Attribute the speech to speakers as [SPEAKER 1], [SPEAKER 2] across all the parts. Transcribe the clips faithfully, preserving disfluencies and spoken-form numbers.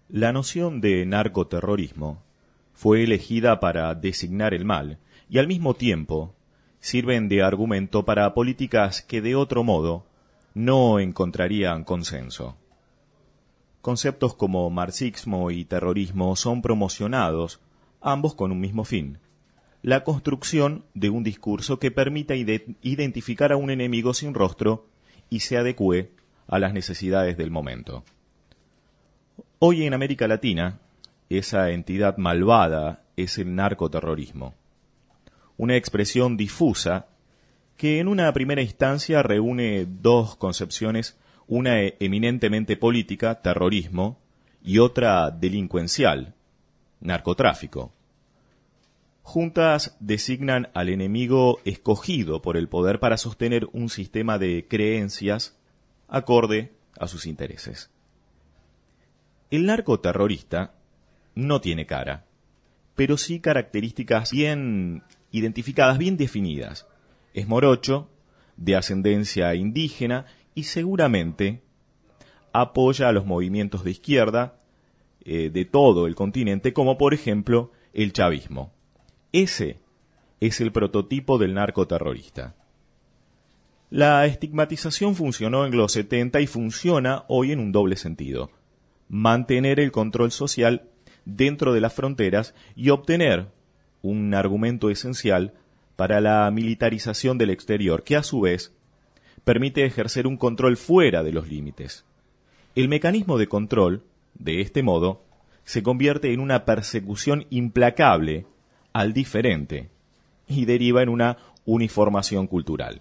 [SPEAKER 1] La noción de narcoterrorismo fue elegida para designar el mal y al mismo tiempo sirven de argumento para políticas que de otro modo no encontrarían consenso. Conceptos como marxismo y terrorismo son promocionados, ambos con un mismo fin: la construcción de un discurso que permita ide- identificar a un enemigo sin rostro y se adecue a las necesidades del momento. Hoy en América Latina, esa entidad malvada es el narcoterrorismo, una expresión difusa que en una primera instancia reúne dos concepciones, una eminentemente política, terrorismo, y otra delincuencial, narcotráfico. Juntas designan al enemigo escogido por el poder para sostener un sistema de creencias acorde a sus intereses. El narcoterrorista no tiene cara, pero sí características bien identificadas, bien definidas. Es morocho, de ascendencia indígena y seguramente apoya a los movimientos de izquierda eh, de todo el continente, como por ejemplo el chavismo. Ese es el prototipo del narcoterrorista. La estigmatización funcionó en los setenta y funciona hoy en un doble sentido: mantener el control social dentro de las fronteras y obtener un argumento esencial para la militarización del exterior, que a su vez permite ejercer un control fuera de los límites. El mecanismo de control, de este modo, se convierte en una persecución implacable al diferente y deriva en una uniformación cultural.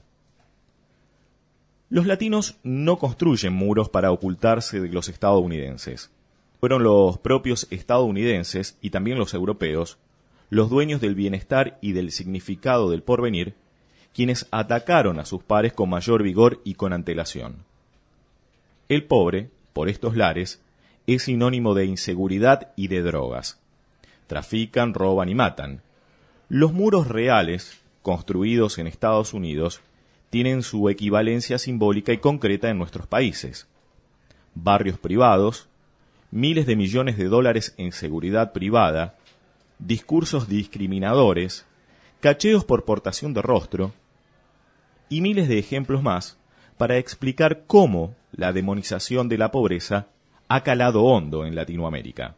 [SPEAKER 1] Los latinos no construyen muros para ocultarse de los estadounidenses. Fueron los propios estadounidenses y también los europeos los dueños del bienestar y del significado del porvenir, quienes atacaron a sus pares con mayor vigor y con antelación. El pobre, por estos lares, es sinónimo de inseguridad y de drogas. Trafican, roban y matan. Los muros reales, construidos en Estados Unidos, tienen su equivalencia simbólica y concreta en nuestros países. Barrios privados, miles de millones de dólares en seguridad privada, discursos discriminadores, cacheos por portación de rostro y miles de ejemplos más para explicar cómo la demonización de la pobreza ha calado hondo en Latinoamérica.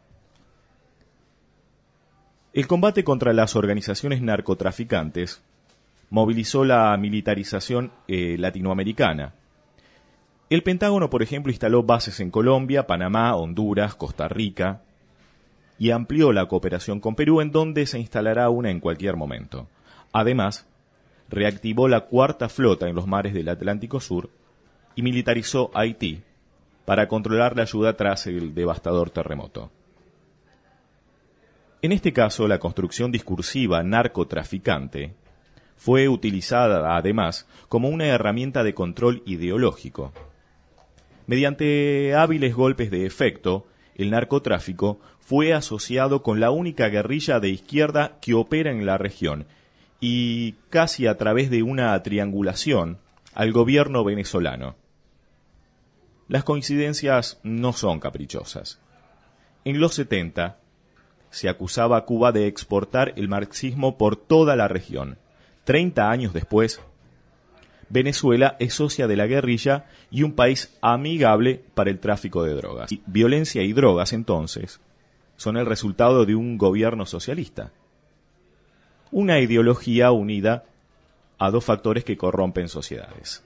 [SPEAKER 1] El combate contra las organizaciones narcotraficantes movilizó la militarización eh, latinoamericana. El Pentágono, por ejemplo, instaló bases en Colombia, Panamá, Honduras, Costa Rica y amplió la cooperación con Perú, en donde se instalará una en cualquier momento. Además, reactivó la cuarta flota en los mares del Atlántico Sur y militarizó Haití para controlar la ayuda tras el devastador terremoto. En este caso, la construcción discursiva narcotraficante fue utilizada, además, como una herramienta de control ideológico. Mediante hábiles golpes de efecto, el narcotráfico fue asociado con la única guerrilla de izquierda que opera en la región y, casi a través de una triangulación, al gobierno venezolano. Las coincidencias no son caprichosas. En los setenta se acusaba a Cuba de exportar el marxismo por toda la región. Treinta años después, Venezuela es socia de la guerrilla y un país amigable para el tráfico de drogas. Y violencia y drogas, entonces, son el resultado de un gobierno socialista. Una ideología unida a dos factores que corrompen sociedades.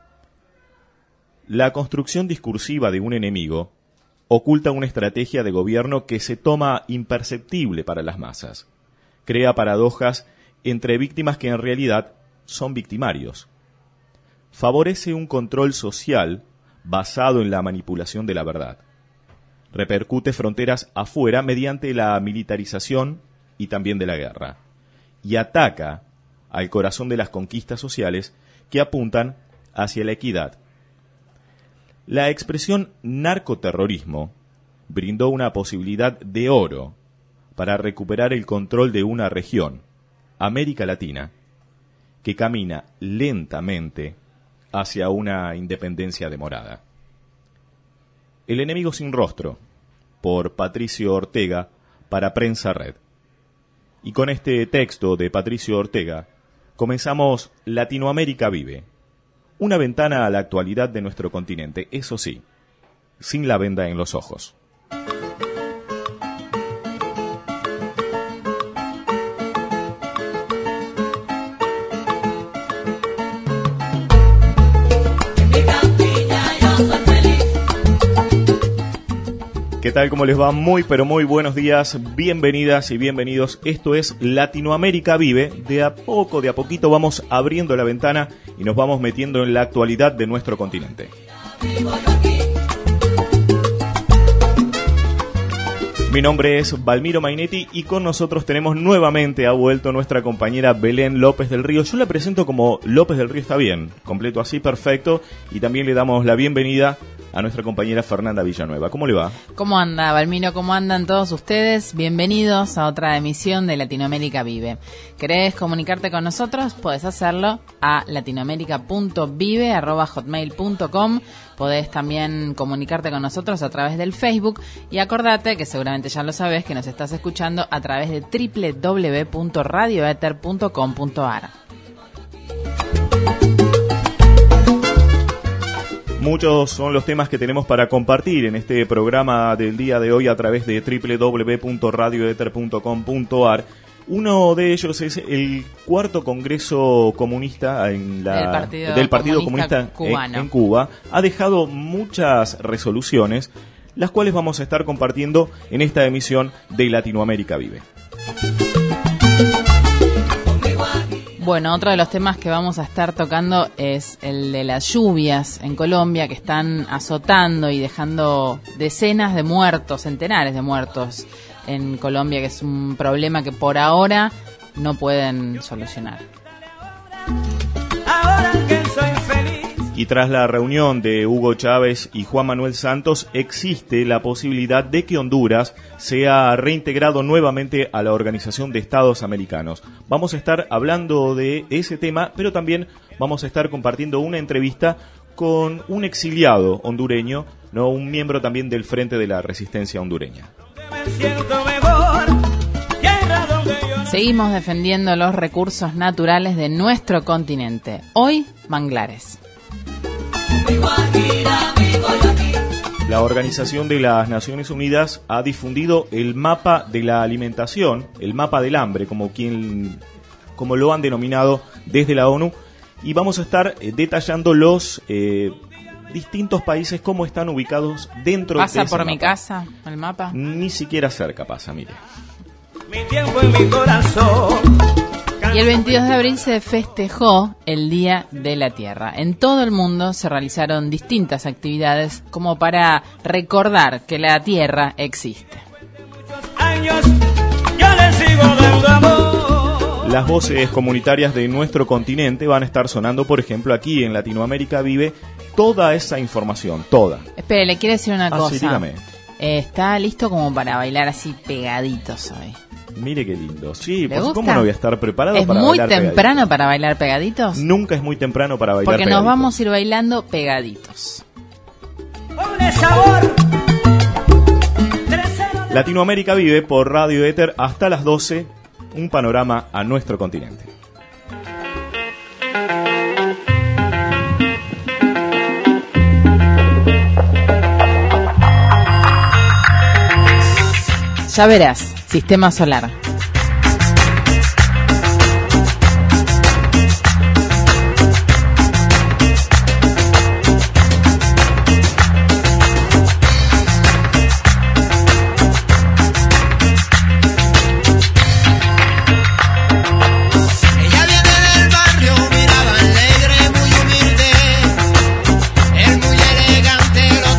[SPEAKER 1] La construcción discursiva de un enemigo oculta una estrategia de gobierno que se toma imperceptible para las masas. Crea paradojas entre víctimas que en realidad son victimarios. Favorece un control social basado en la manipulación de la verdad. Repercute fronteras afuera mediante la militarización y también de la guerra. Y ataca al corazón de las conquistas sociales que apuntan hacia la equidad. La expresión narcoterrorismo brindó una posibilidad de oro para recuperar el control de una región, América Latina, que camina lentamente hacia una independencia demorada. El enemigo sin rostro por Patricio Ortega para Prensa Red. Y con este texto de Patricio Ortega comenzamos Latinoamérica Vive, una ventana a la actualidad de nuestro continente, eso sí, sin la venda en los ojos. ¿Qué tal? ¿Cómo les va? Muy, pero muy buenos días. Bienvenidas y bienvenidos. Esto es Latinoamérica Vive. De a poco, de a poquito vamos abriendo la ventana y nos vamos metiendo en la actualidad de nuestro continente. Mi nombre es Valmiro Mainetti y con nosotros tenemos nuevamente, ha vuelto nuestra compañera Belén López del Río. Yo la presento como López del Río, está bien, completo así, perfecto. Y también le damos la bienvenida a nuestra compañera Fernanda Villanueva. ¿Cómo le va?
[SPEAKER 2] ¿Cómo anda, Valmiro? ¿Cómo andan todos ustedes? Bienvenidos a otra emisión de Latinoamérica Vive. ¿Querés comunicarte con nosotros? Podés hacerlo a latinoamérica punto vive arroba hotmail punto com. Podés también comunicarte con nosotros a través del Facebook y acordate, que seguramente ya lo sabés, que nos estás escuchando a través de doble u doble u doble u punto radio ether punto com punto a r.
[SPEAKER 1] Muchos son los temas que tenemos para compartir en este programa del día de hoy a través de doble u doble u doble u punto radio ether punto com punto a r. Uno de ellos es el cuarto Congreso Comunista en la,
[SPEAKER 2] del Partido,
[SPEAKER 1] del partido
[SPEAKER 2] Comunista,
[SPEAKER 1] Comunista en, en Cuba. Ha dejado muchas resoluciones, las cuales vamos a estar compartiendo en esta emisión de Latinoamérica Vive.
[SPEAKER 2] Bueno, otro de los temas que vamos a estar tocando es el de las lluvias en Colombia, que están azotando y dejando decenas de muertos, centenares de muertos en Colombia, que es un problema que por ahora no pueden solucionar.
[SPEAKER 1] Y tras la reunión de Hugo Chávez y Juan Manuel Santos, existe la posibilidad de que Honduras sea reintegrado nuevamente a la Organización de Estados Americanos. Vamos a estar hablando de ese tema, pero también vamos a estar compartiendo una entrevista con un exiliado hondureño, no, un miembro también del Frente de la Resistencia hondureña.
[SPEAKER 2] Seguimos defendiendo los recursos naturales de nuestro continente. Hoy, manglares.
[SPEAKER 1] La Organización de las Naciones Unidas ha difundido el mapa de la alimentación, el mapa del hambre, como quien, como lo han denominado desde la ONU, y vamos a estar eh, detallando los eh, distintos países, cómo están ubicados dentro de ese mapa.
[SPEAKER 2] ¿Pasa por mi casa el mapa?
[SPEAKER 1] Ni siquiera cerca pasa, mire.
[SPEAKER 3] Mi tiempo en mi corazón.
[SPEAKER 2] Y el veintidós de abril se festejó el Día de la Tierra. En todo el mundo se realizaron distintas actividades como para recordar que la Tierra existe.
[SPEAKER 3] Años, yo le sigo dando amor.
[SPEAKER 1] Las voces comunitarias de nuestro continente van a estar sonando, por ejemplo, aquí en Latinoamérica Vive, toda esa información, toda.
[SPEAKER 2] Espere, le quiero decir una
[SPEAKER 1] ah,
[SPEAKER 2] cosa.
[SPEAKER 1] Sí, dígame.
[SPEAKER 2] Eh, está listo como para bailar así pegaditos hoy.
[SPEAKER 1] Mire qué lindo. Sí, pues,
[SPEAKER 2] gusta?
[SPEAKER 1] ¿cómo no voy a estar preparado
[SPEAKER 2] ¿Es
[SPEAKER 1] para
[SPEAKER 2] muy
[SPEAKER 1] bailar
[SPEAKER 2] temprano
[SPEAKER 1] pegaditos?
[SPEAKER 2] para bailar pegaditos?
[SPEAKER 1] Nunca es muy temprano para bailar
[SPEAKER 2] Porque
[SPEAKER 1] pegaditos.
[SPEAKER 2] nos vamos a ir bailando pegaditos.
[SPEAKER 3] Ponle sabor.
[SPEAKER 1] Latinoamérica Vive por Radio Ether hasta las doce, un panorama a nuestro continente.
[SPEAKER 2] Ya verás, Sistema Solar.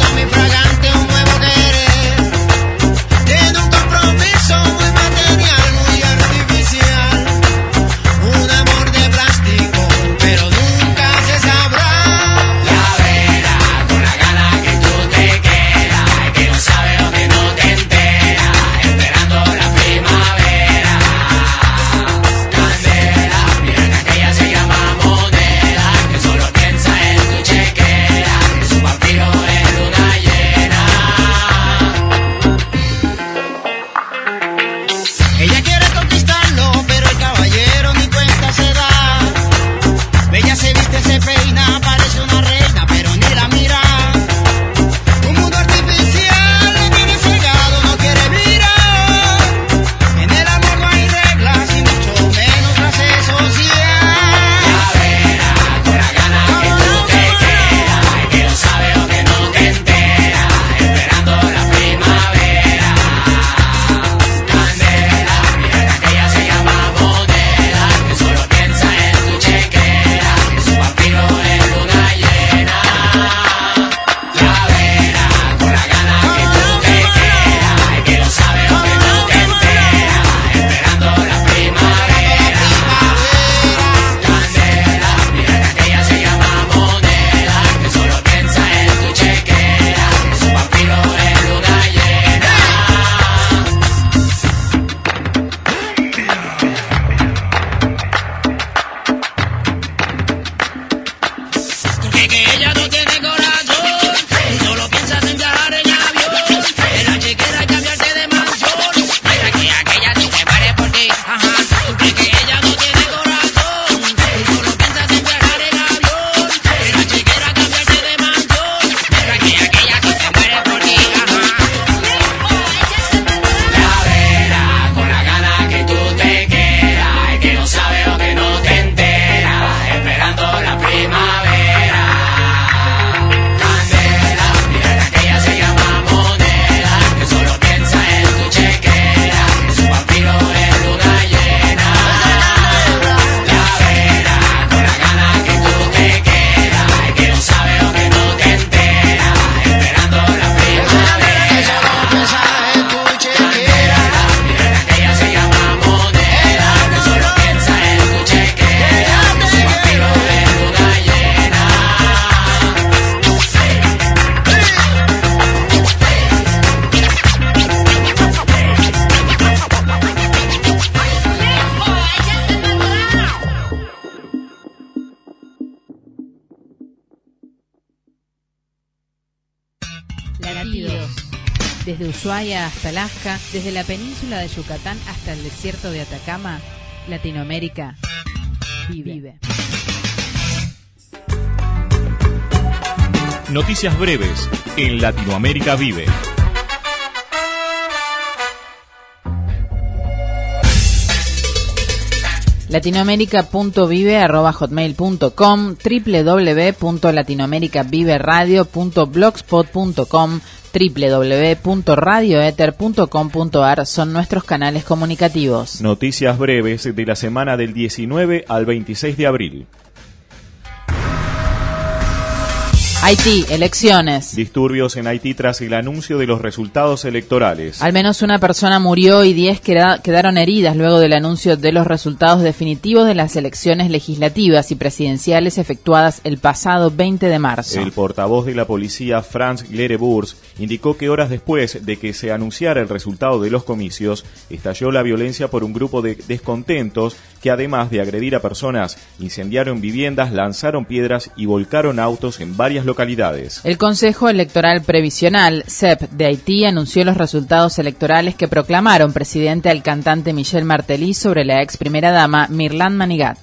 [SPEAKER 4] Muy material
[SPEAKER 2] Desde Ushuaia hasta Alaska, desde la península de Yucatán hasta el desierto de Atacama, Latinoamérica vive. vive.
[SPEAKER 1] Noticias breves en Latinoamérica Vive.
[SPEAKER 2] latinoamérica punto vive arroba hotmail punto com, doble u doble u doble u punto latinoamericaviveradio punto blogspot punto com, doble u doble u doble u punto radioether punto com punto ar son nuestros canales comunicativos.
[SPEAKER 1] Noticias breves de la semana del diecinueve al veintiséis de abril.
[SPEAKER 2] Haití, elecciones.
[SPEAKER 1] Disturbios en Haití tras el anuncio de los resultados electorales.
[SPEAKER 2] Al menos una persona murió y diez queda- quedaron heridas luego del anuncio de los resultados definitivos de las elecciones legislativas y presidenciales efectuadas el pasado veinte de marzo.
[SPEAKER 1] El portavoz de la policía, Franz Glereburs, indicó que horas después de que se anunciara el resultado de los comicios, estalló la violencia por un grupo de descontentos que, además de agredir a personas, incendiaron viviendas, lanzaron piedras y volcaron autos en varias localidades.
[SPEAKER 2] El Consejo Electoral Previsional, C E P, de Haití anunció los resultados electorales que proclamaron presidente al cantante Michel Martelly sobre la ex primera dama Mirland Manigat.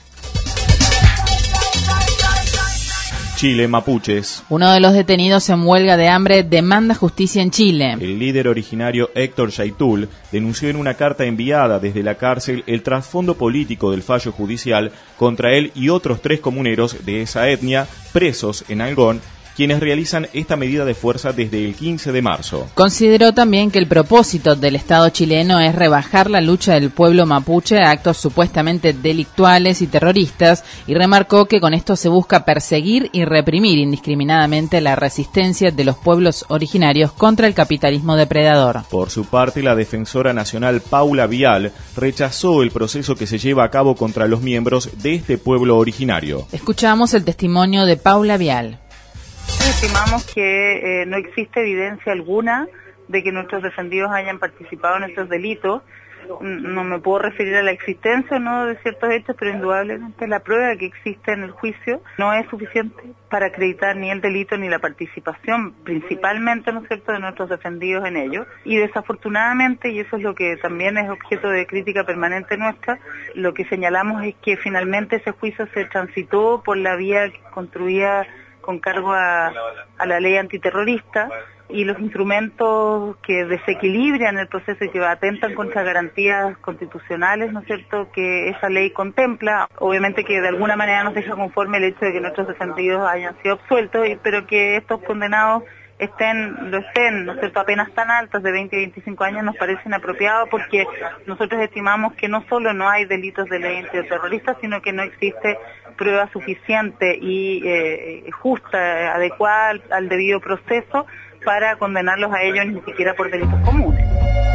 [SPEAKER 1] Chile, mapuches.
[SPEAKER 2] Uno de los detenidos en huelga de hambre demanda justicia en Chile.
[SPEAKER 1] El líder originario Héctor Yaitul denunció en una carta enviada desde la cárcel el trasfondo político del fallo judicial contra él y otros tres comuneros de esa etnia presos en Algón, quienes realizan esta medida de fuerza desde el quince de marzo.
[SPEAKER 2] Consideró también que el propósito del Estado chileno es rebajar la lucha del pueblo mapuche a actos supuestamente delictuales y terroristas, y remarcó que con esto se busca perseguir y reprimir indiscriminadamente la resistencia de los pueblos originarios contra el capitalismo depredador.
[SPEAKER 1] Por su parte, la defensora nacional Paula Vial rechazó el proceso que se lleva a cabo contra los miembros de este pueblo originario.
[SPEAKER 2] Escuchamos el testimonio de Paula Vial.
[SPEAKER 4] Estimamos que eh, no existe evidencia alguna de que nuestros defendidos hayan participado en estos delitos. No me puedo referir a la existencia o no de ciertos hechos, pero indudablemente la prueba que existe en el juicio no es suficiente para acreditar ni el delito ni la participación, principalmente, ¿no es cierto?, de nuestros defendidos en ello. Y desafortunadamente, y eso es lo que también es objeto de crítica permanente nuestra, lo que señalamos es que finalmente ese juicio se transitó por la vía que construía con cargo a, a la ley antiterrorista, y los instrumentos que desequilibran el proceso y que atentan contra garantías constitucionales, ¿no es cierto?, que esa ley contempla. Obviamente que de alguna manera nos deja conforme el hecho de que nuestros defendidos hayan sido absueltos, pero que estos condenados estén, lo estén, ¿no es cierto?, apenas tan altos de veinte y veinticinco años nos parece inapropiado, porque nosotros estimamos que no solo no hay delitos de ley antiterrorista, sino que no existe prueba suficiente y eh, justa, adecuada al, al debido proceso para condenarlos a ellos, ni siquiera por delitos comunes.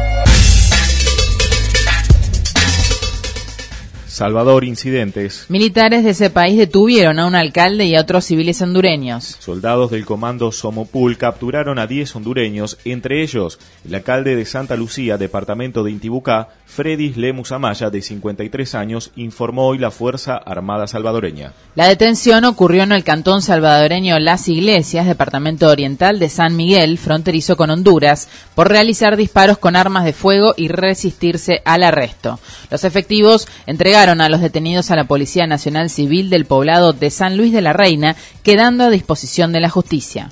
[SPEAKER 1] Salvador, incidentes.
[SPEAKER 2] Militares de ese país detuvieron a un alcalde y a otros civiles hondureños.
[SPEAKER 1] Soldados del comando Somopul capturaron a diez hondureños, entre ellos el alcalde de Santa Lucía, departamento de Intibucá, Fredis Lemus Amaya, de cincuenta y tres años, informó hoy la Fuerza Armada Salvadoreña.
[SPEAKER 2] La detención ocurrió en el cantón salvadoreño Las Iglesias, departamento oriental de San Miguel, fronterizo con Honduras, por realizar disparos con armas de fuego y resistirse al arresto. Los efectivos entregaron a los detenidos a la Policía Nacional Civil del poblado de San Luis de la Reina, quedando a disposición de la justicia.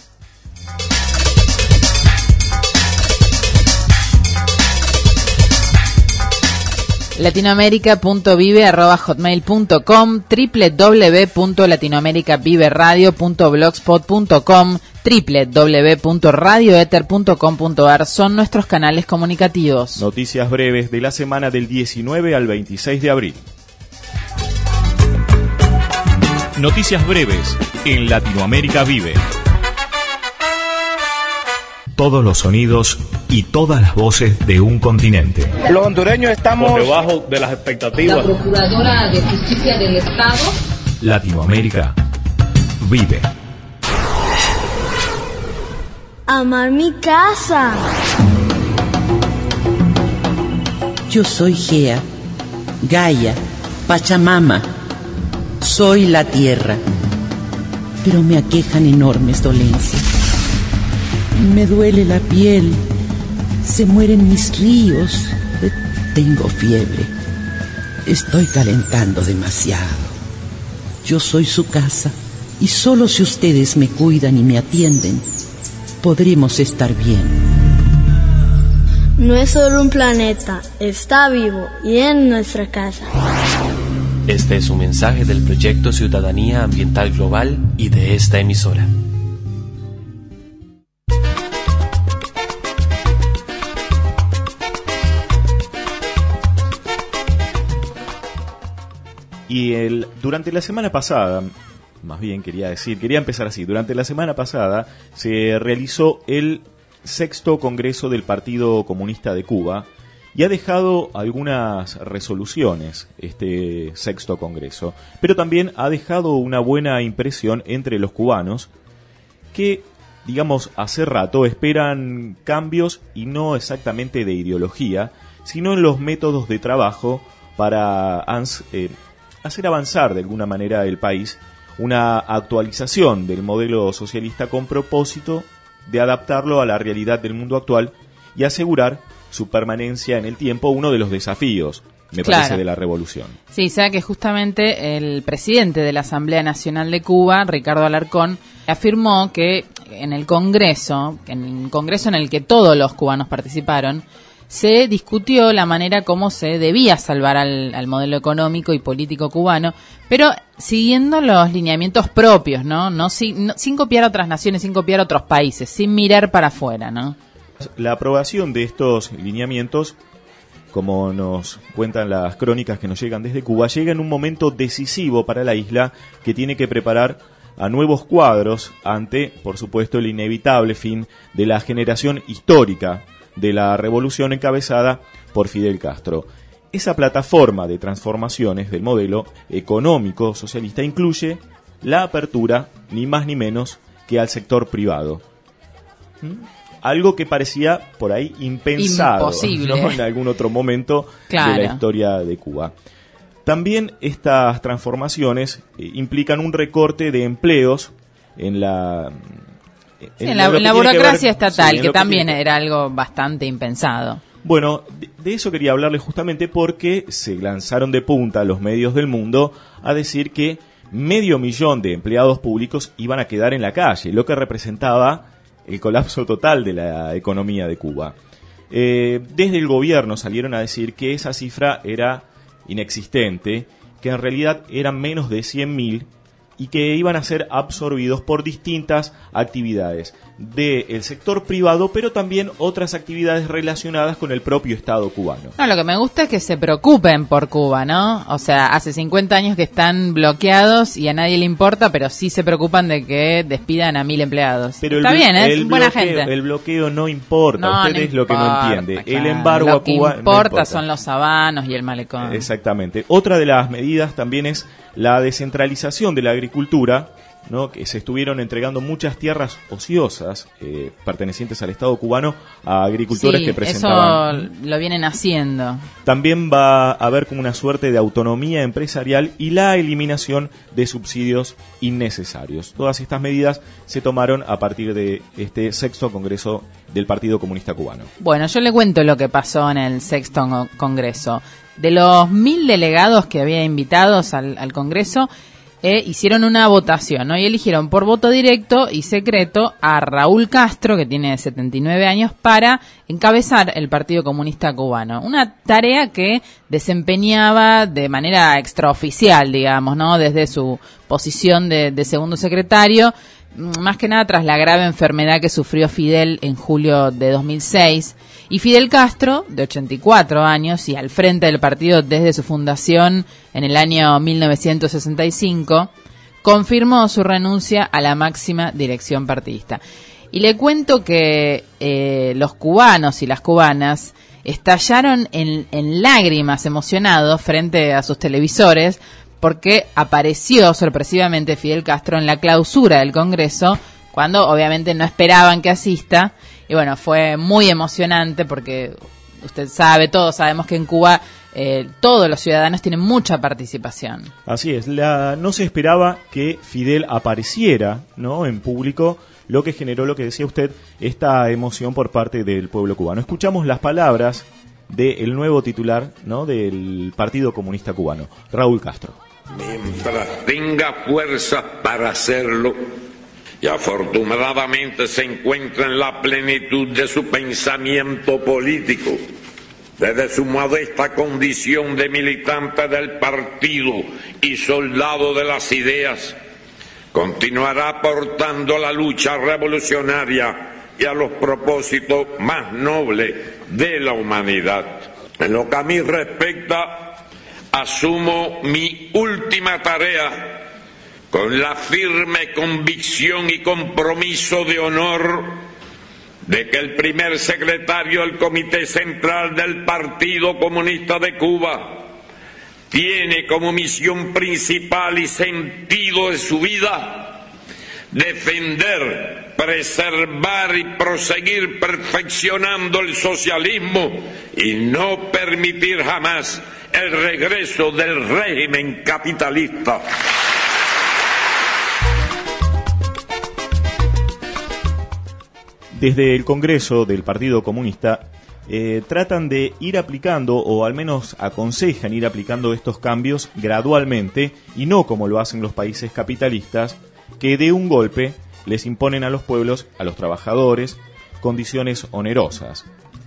[SPEAKER 2] latinoamérica punto vive arroba hotmail punto com, doble u doble u doble u punto latinoamericaviveradio punto blogspot punto com, doble u doble u doble u punto radioether punto com punto ar son nuestros canales comunicativos.
[SPEAKER 1] Noticias breves de la semana del diecinueve al veintiséis de abril. Noticias breves en Latinoamérica Vive. Todos los sonidos y todas las voces de un continente.
[SPEAKER 5] Los hondureños estamos
[SPEAKER 6] por debajo de las expectativas.
[SPEAKER 2] La Procuradora de Justicia del Estado.
[SPEAKER 1] Latinoamérica Vive.
[SPEAKER 7] Amar mi casa.
[SPEAKER 8] Yo soy Gea, Gaia, Pachamama. Soy la tierra, pero me aquejan enormes dolencias. Me duele la piel, Se mueren mis ríos. Tengo fiebre. Estoy calentando demasiado. Yo soy su casa y solo si ustedes me cuidan y me atienden, podremos estar bien.
[SPEAKER 7] No es solo un planeta, está vivo y en nuestra casa.
[SPEAKER 5] Este es un mensaje del proyecto Ciudadanía Ambiental Global y de esta emisora.
[SPEAKER 1] Y el, durante la semana pasada, más bien quería decir, quería empezar así, durante la semana pasada se realizó el sexto Congreso del Partido Comunista de Cuba y ha dejado algunas resoluciones este sexto Congreso, pero también ha dejado una buena impresión entre los cubanos que, digamos, hace rato esperan cambios y no exactamente de ideología, sino en los métodos de trabajo para eh, hacer avanzar de alguna manera el país, una actualización del modelo socialista con propósito de adaptarlo a la realidad del mundo actual y asegurar su permanencia en el tiempo, uno de los desafíos, me
[SPEAKER 2] claro.
[SPEAKER 1] parece, de la revolución.
[SPEAKER 2] Sí, sabe que justamente el presidente de la Asamblea Nacional de Cuba, Ricardo Alarcón, afirmó que en el Congreso, en el Congreso en el que todos los cubanos participaron, se discutió la manera como se debía salvar al, al modelo económico y político cubano, pero siguiendo los lineamientos propios, ¿no? No, sin, no sin copiar a otras naciones, sin copiar a otros países, sin mirar para afuera, ¿no?
[SPEAKER 1] La aprobación de estos lineamientos, como nos cuentan las crónicas que nos llegan desde Cuba, llega en un momento decisivo para la isla que tiene que preparar a nuevos cuadros ante, por supuesto, el inevitable fin de la generación histórica de la revolución encabezada por Fidel Castro. Esa plataforma de transformaciones del modelo económico socialista incluye la apertura, ni más ni menos, que al sector privado. ¿Mm? Algo que parecía por ahí impensado,
[SPEAKER 2] imposible,
[SPEAKER 1] ¿no? En algún otro momento
[SPEAKER 2] claro.
[SPEAKER 1] de la historia de Cuba. También estas transformaciones eh, implican un recorte de empleos en la...
[SPEAKER 2] Sí, en, la, en la burocracia ver, estatal, sí, que, que también
[SPEAKER 1] que...
[SPEAKER 2] era algo bastante impensado.
[SPEAKER 1] Bueno, de, de eso quería hablarles justamente porque se lanzaron de punta los medios del mundo a decir que medio millón de empleados públicos iban a quedar en la calle, lo que representaba el colapso total de la economía de Cuba. Eh, desde el gobierno salieron a decir que esa cifra era inexistente, que en realidad eran menos de cien mil y que iban a ser absorbidos por distintas actividades del sector privado, pero también otras actividades relacionadas con el propio Estado cubano.
[SPEAKER 2] No, lo que me gusta es que se preocupen por Cuba, ¿no? O sea, hace cincuenta años que están bloqueados y a nadie le importa, pero sí se preocupan de que despidan a mil empleados.
[SPEAKER 1] Pero
[SPEAKER 2] Está
[SPEAKER 1] el,
[SPEAKER 2] bien, ¿eh? Es buena
[SPEAKER 1] bloqueo,
[SPEAKER 2] gente.
[SPEAKER 1] El bloqueo no importa,
[SPEAKER 2] no,
[SPEAKER 1] usted
[SPEAKER 2] no
[SPEAKER 1] es lo que no entiende.
[SPEAKER 2] Claro.
[SPEAKER 1] El embargo
[SPEAKER 2] lo
[SPEAKER 1] a Cuba
[SPEAKER 2] que importa,
[SPEAKER 1] no importa
[SPEAKER 2] son los sabanos y el malecón.
[SPEAKER 1] Exactamente. Otra de las medidas también es la descentralización de la agricultura, ¿no? Que se estuvieron entregando muchas tierras ociosas eh, pertenecientes al Estado cubano a agricultores
[SPEAKER 2] sí,
[SPEAKER 1] que presentaban.
[SPEAKER 2] Eso lo vienen haciendo.
[SPEAKER 1] También va a haber como una suerte de autonomía empresarial y la eliminación de subsidios innecesarios. Todas estas medidas se tomaron a partir de este sexto Congreso del Partido Comunista Cubano.
[SPEAKER 2] Bueno, yo le cuento lo que pasó en el sexto Congreso. De los mil delegados que había invitados al, al Congreso, Eh, hicieron una votación, ¿no? Y eligieron por voto directo y secreto a Raúl Castro, que tiene setenta y nueve años, para encabezar el Partido Comunista Cubano. Una tarea que desempeñaba de manera extraoficial, digamos, ¿no? Desde su posición de, de segundo secretario, más que nada tras la grave enfermedad que sufrió Fidel en julio de dos mil seis. Y Fidel Castro, de ochenta y cuatro años y al frente del partido desde su fundación en el año mil novecientos sesenta y cinco, confirmó su renuncia a la máxima dirección partidista. Y le cuento que eh, los cubanos y las cubanas estallaron en, en lágrimas emocionados frente a sus televisores porque apareció sorpresivamente Fidel Castro en la clausura del Congreso, cuando obviamente no esperaban que asista. Y bueno, fue muy emocionante porque usted sabe, todos sabemos que en Cuba eh, todos los ciudadanos tienen mucha participación.
[SPEAKER 1] Así es, la, no se esperaba que Fidel apareciera, ¿no?, en público lo que generó, lo que decía usted, esta emoción por parte del pueblo cubano. Escuchamos las palabras del nuevo titular, ¿no?, del Partido Comunista Cubano, Raúl Castro.
[SPEAKER 6] Mientras tenga fuerzas para hacerlo, y afortunadamente se encuentra en la plenitud de su pensamiento político, desde su modesta condición de militante del partido y soldado de las ideas, continuará aportando a la lucha revolucionaria y a los propósitos más nobles de la humanidad. En lo que a mí respecta, asumo mi última tarea con la firme convicción y compromiso de honor de que el primer secretario del Comité Central del Partido Comunista de Cuba tiene como misión principal y sentido de su vida defender, preservar y proseguir perfeccionando el socialismo y no permitir jamás el regreso del régimen capitalista.
[SPEAKER 1] Desde el Congreso del Partido Comunista eh, tratan de ir aplicando, o al menos aconsejan ir aplicando estos cambios gradualmente, y no como lo hacen los países capitalistas, que de un golpe les imponen a los pueblos, a los trabajadores, condiciones onerosas.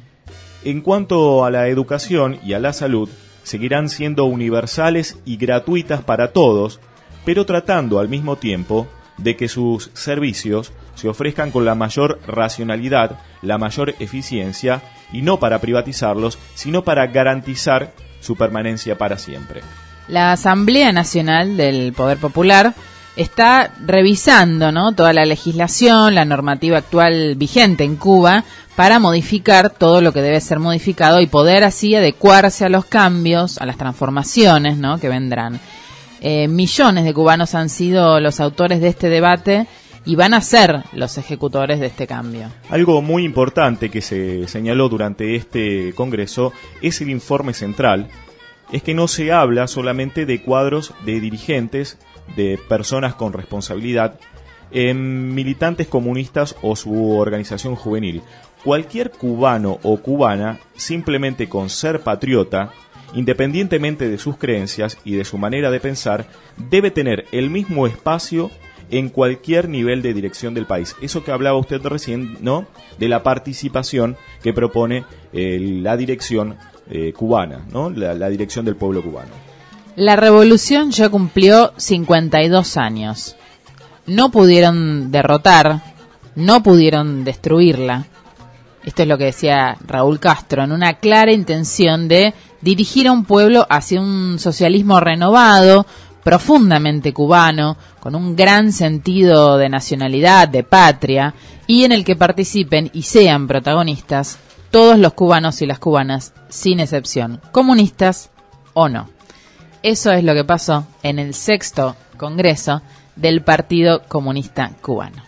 [SPEAKER 1] En cuanto a la educación y a la salud, seguirán siendo universales y gratuitas para todos, pero tratando al mismo tiempo de que sus servicios se ofrezcan con la mayor racionalidad, la mayor eficiencia, y no para privatizarlos, sino para garantizar su permanencia para siempre.
[SPEAKER 2] La Asamblea Nacional del Poder Popular está revisando, ¿no?, toda la legislación, la normativa actual vigente en Cuba, para modificar todo lo que debe ser modificado y poder así adecuarse a los cambios, a las transformaciones, ¿no?, que vendrán. Eh, millones de cubanos han sido los autores de este debate y van a ser los ejecutores de este cambio.
[SPEAKER 1] Algo muy importante que se señaló durante este congreso es el informe central, es que no se habla solamente de cuadros de dirigentes, de personas con responsabilidad, eh, militantes comunistas o su organización juvenil. Cualquier cubano o cubana, simplemente con ser patriota, independientemente de sus creencias y de su manera de pensar, debe tener el mismo espacio en cualquier nivel de dirección del país. Eso que hablaba usted recién, ¿no?, de la participación que propone eh, la dirección eh, cubana, ¿no?, la, la dirección del pueblo cubano.
[SPEAKER 2] La revolución ya cumplió cincuenta y dos años. No pudieron derrotar, no pudieron destruirla. Esto es lo que decía Raúl Castro, en una clara intención de dirigir a un pueblo hacia un socialismo renovado, profundamente cubano, con un gran sentido de nacionalidad, de patria, y en el que participen y sean protagonistas todos los cubanos y las cubanas, sin excepción, comunistas o no. Eso es lo que pasó en el sexto Congreso del Partido Comunista Cubano.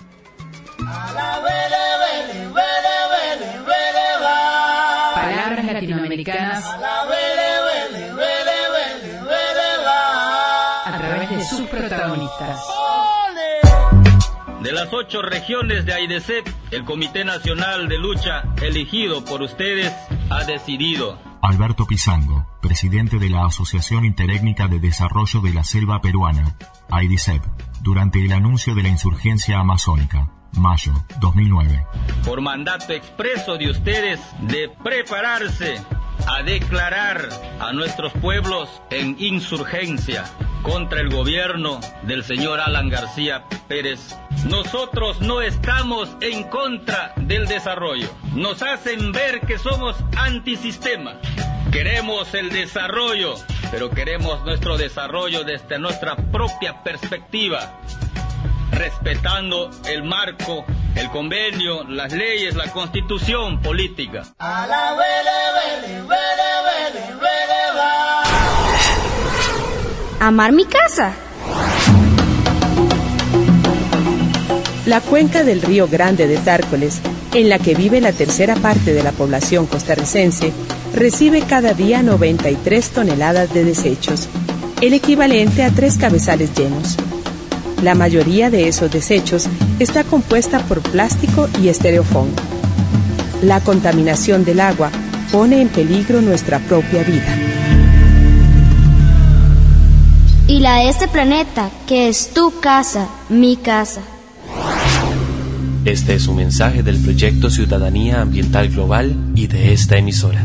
[SPEAKER 2] Palabras latinoamericanas a través de sus protagonistas.
[SPEAKER 9] De las ocho regiones de AIDESEP, el Comité Nacional de Lucha, elegido por ustedes, ha decidido:
[SPEAKER 10] Alberto Pizango, presidente de la Asociación Interétnica de Desarrollo de la Selva Peruana, AIDESEP, durante el anuncio de la insurgencia amazónica, mayo dos mil nueve.
[SPEAKER 9] Por mandato expreso de ustedes de prepararse a declarar a nuestros pueblos en insurgencia contra el gobierno del señor Alan García Pérez. Nosotros no estamos en contra del desarrollo. Nos hacen ver que somos antisistema. Queremos el desarrollo, pero queremos nuestro desarrollo desde nuestra propia perspectiva, respetando el marco, el convenio, las leyes, la constitución política. A la vele, vele, vele,
[SPEAKER 7] vele, vele, va. Amar mi casa.
[SPEAKER 11] La cuenca del Río Grande de Tárcoles, en la que vive la tercera parte de la población costarricense, recibe cada día noventa y tres toneladas de desechos, el equivalente a tres cabezales llenos. La mayoría de esos desechos está compuesta por plástico y estereofón. La contaminación del agua pone en peligro nuestra propia vida.
[SPEAKER 7] Y la de este planeta, que es tu casa, mi casa.
[SPEAKER 5] Este es un mensaje del proyecto Ciudadanía Ambiental Global y de esta emisora.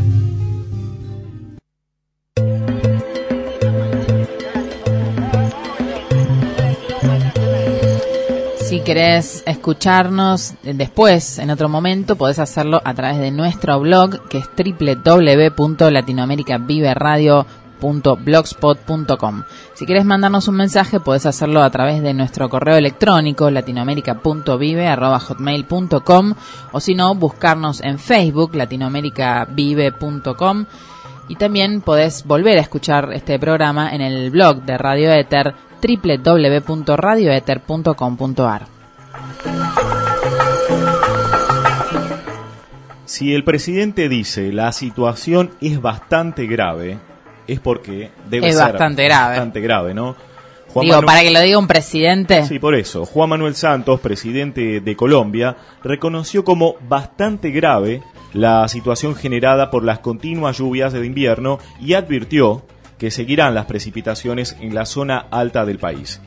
[SPEAKER 2] Si querés escucharnos después, en otro momento, podés hacerlo a través de nuestro blog, que es doble u doble u doble u punto latinoamericaviveradio punto blogspot punto com. Si querés mandarnos un mensaje, podés hacerlo a través de nuestro correo electrónico, latinoamerica punto vive arroba hotmail punto com, o si no, buscarnos en Facebook, latinoamericavive punto com, y también podés volver a escuchar este programa en el blog de Radio Éter, doble u doble u doble u punto radio éter punto com punto a r.
[SPEAKER 1] Si el presidente dice la situación es bastante grave, es porque debe
[SPEAKER 2] es
[SPEAKER 1] ser
[SPEAKER 2] bastante grave.
[SPEAKER 1] bastante grave, ¿no? Juan
[SPEAKER 2] Digo,
[SPEAKER 1] Manu...
[SPEAKER 2] para que lo diga un presidente.
[SPEAKER 1] Sí, por eso. Juan Manuel Santos, presidente de Colombia, reconoció como bastante grave la situación generada por las continuas lluvias de invierno y advirtió que seguirán las precipitaciones en la zona alta del país.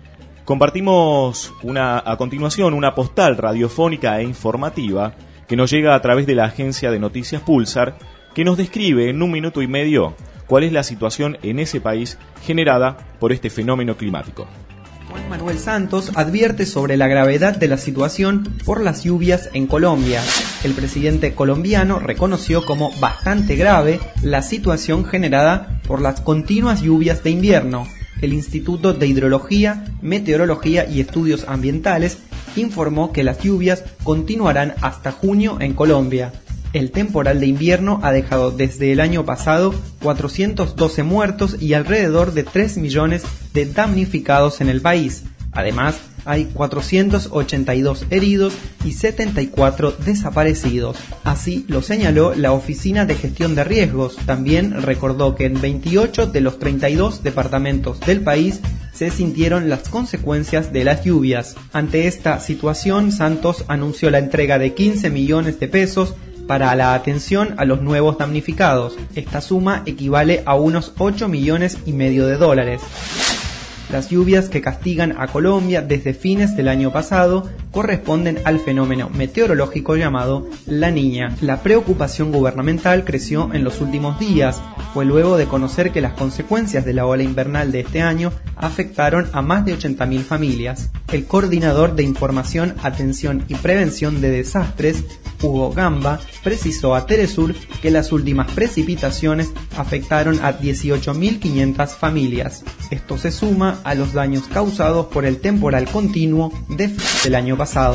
[SPEAKER 1] Compartimos una, a continuación una postal radiofónica e informativa que nos llega a través de la agencia de noticias Pulsar, que nos describe en un minuto y medio cuál es la situación en ese país generada por este fenómeno climático.
[SPEAKER 12] Juan Manuel Santos advierte sobre la gravedad de la situación por las lluvias en Colombia. El presidente colombiano reconoció como bastante grave la situación generada por las continuas lluvias de invierno. El Instituto de Hidrología, Meteorología y Estudios Ambientales informó que las lluvias continuarán hasta junio en Colombia. El temporal de invierno ha dejado desde el año pasado cuatrocientos doce muertos y alrededor de tres millones de damnificados en el país. Además, hay cuatrocientos ochenta y dos heridos y setenta y cuatro desaparecidos. Así lo señaló la Oficina de Gestión de Riesgos. También recordó que en veintiocho de los treinta y dos departamentos del país se sintieron las consecuencias de las lluvias. Ante esta situación, Santos anunció la entrega de quince millones de pesos para la atención a los nuevos damnificados. Esta suma equivale a unos ocho millones y medio de dólares. Las lluvias que castigan a Colombia desde fines del año pasado corresponden al fenómeno meteorológico llamado La Niña. La preocupación gubernamental creció en los últimos días. Fue luego de conocer que las consecuencias de la ola invernal de este año afectaron a más de ochenta mil familias. El coordinador de Información, Atención y Prevención de Desastres, Hugo Gamba, precisó a Telesur que las últimas precipitaciones afectaron a dieciocho mil quinientas familias. Esto se suma a los daños causados por el temporal continuo de del año pasado.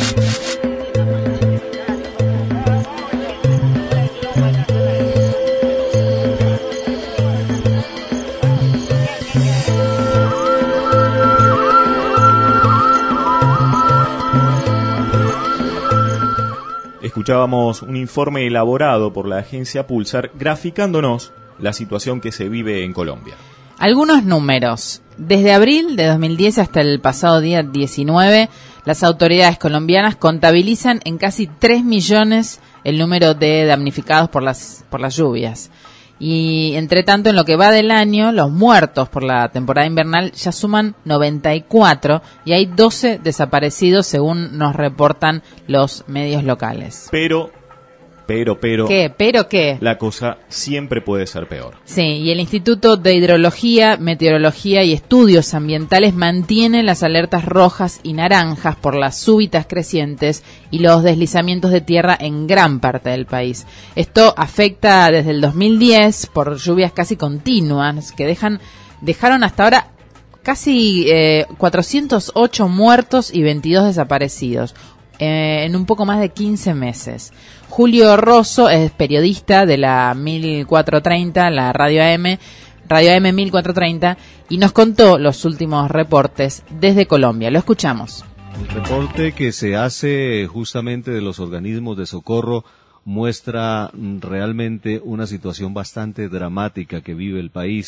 [SPEAKER 1] Escuchábamos un informe elaborado por la agencia Pulsar graficándonos la situación que se vive en Colombia.
[SPEAKER 2] Algunos números. Desde abril de dos mil diez hasta el pasado día diecinueve, las autoridades colombianas contabilizan en casi tres millones el número de damnificados por las, por las lluvias. Y entre tanto, en lo que va del año, los muertos por la temporada invernal ya suman noventa y cuatro y hay doce desaparecidos según nos reportan los medios locales.
[SPEAKER 1] Pero, pero, pero...
[SPEAKER 2] ¿Qué? ¿Pero qué?
[SPEAKER 1] La cosa siempre puede ser peor.
[SPEAKER 2] Sí, y el Instituto de Hidrología, Meteorología y Estudios Ambientales mantiene las alertas rojas y naranjas por las súbitas crecientes y los deslizamientos de tierra en gran parte del país. Esto afecta desde el dos mil diez por lluvias casi continuas que dejan dejaron hasta ahora casi eh, cuatrocientos ocho muertos y veintidós desaparecidos eh, en un poco más de quince meses. Julio Rosso es periodista de la mil cuatrocientos treinta, la Radio A M, Radio A M mil cuatrocientos treinta, y nos contó los últimos reportes desde Colombia. Lo escuchamos.
[SPEAKER 13] El reporte que se hace justamente de los organismos de socorro muestra realmente una situación bastante dramática que vive el país.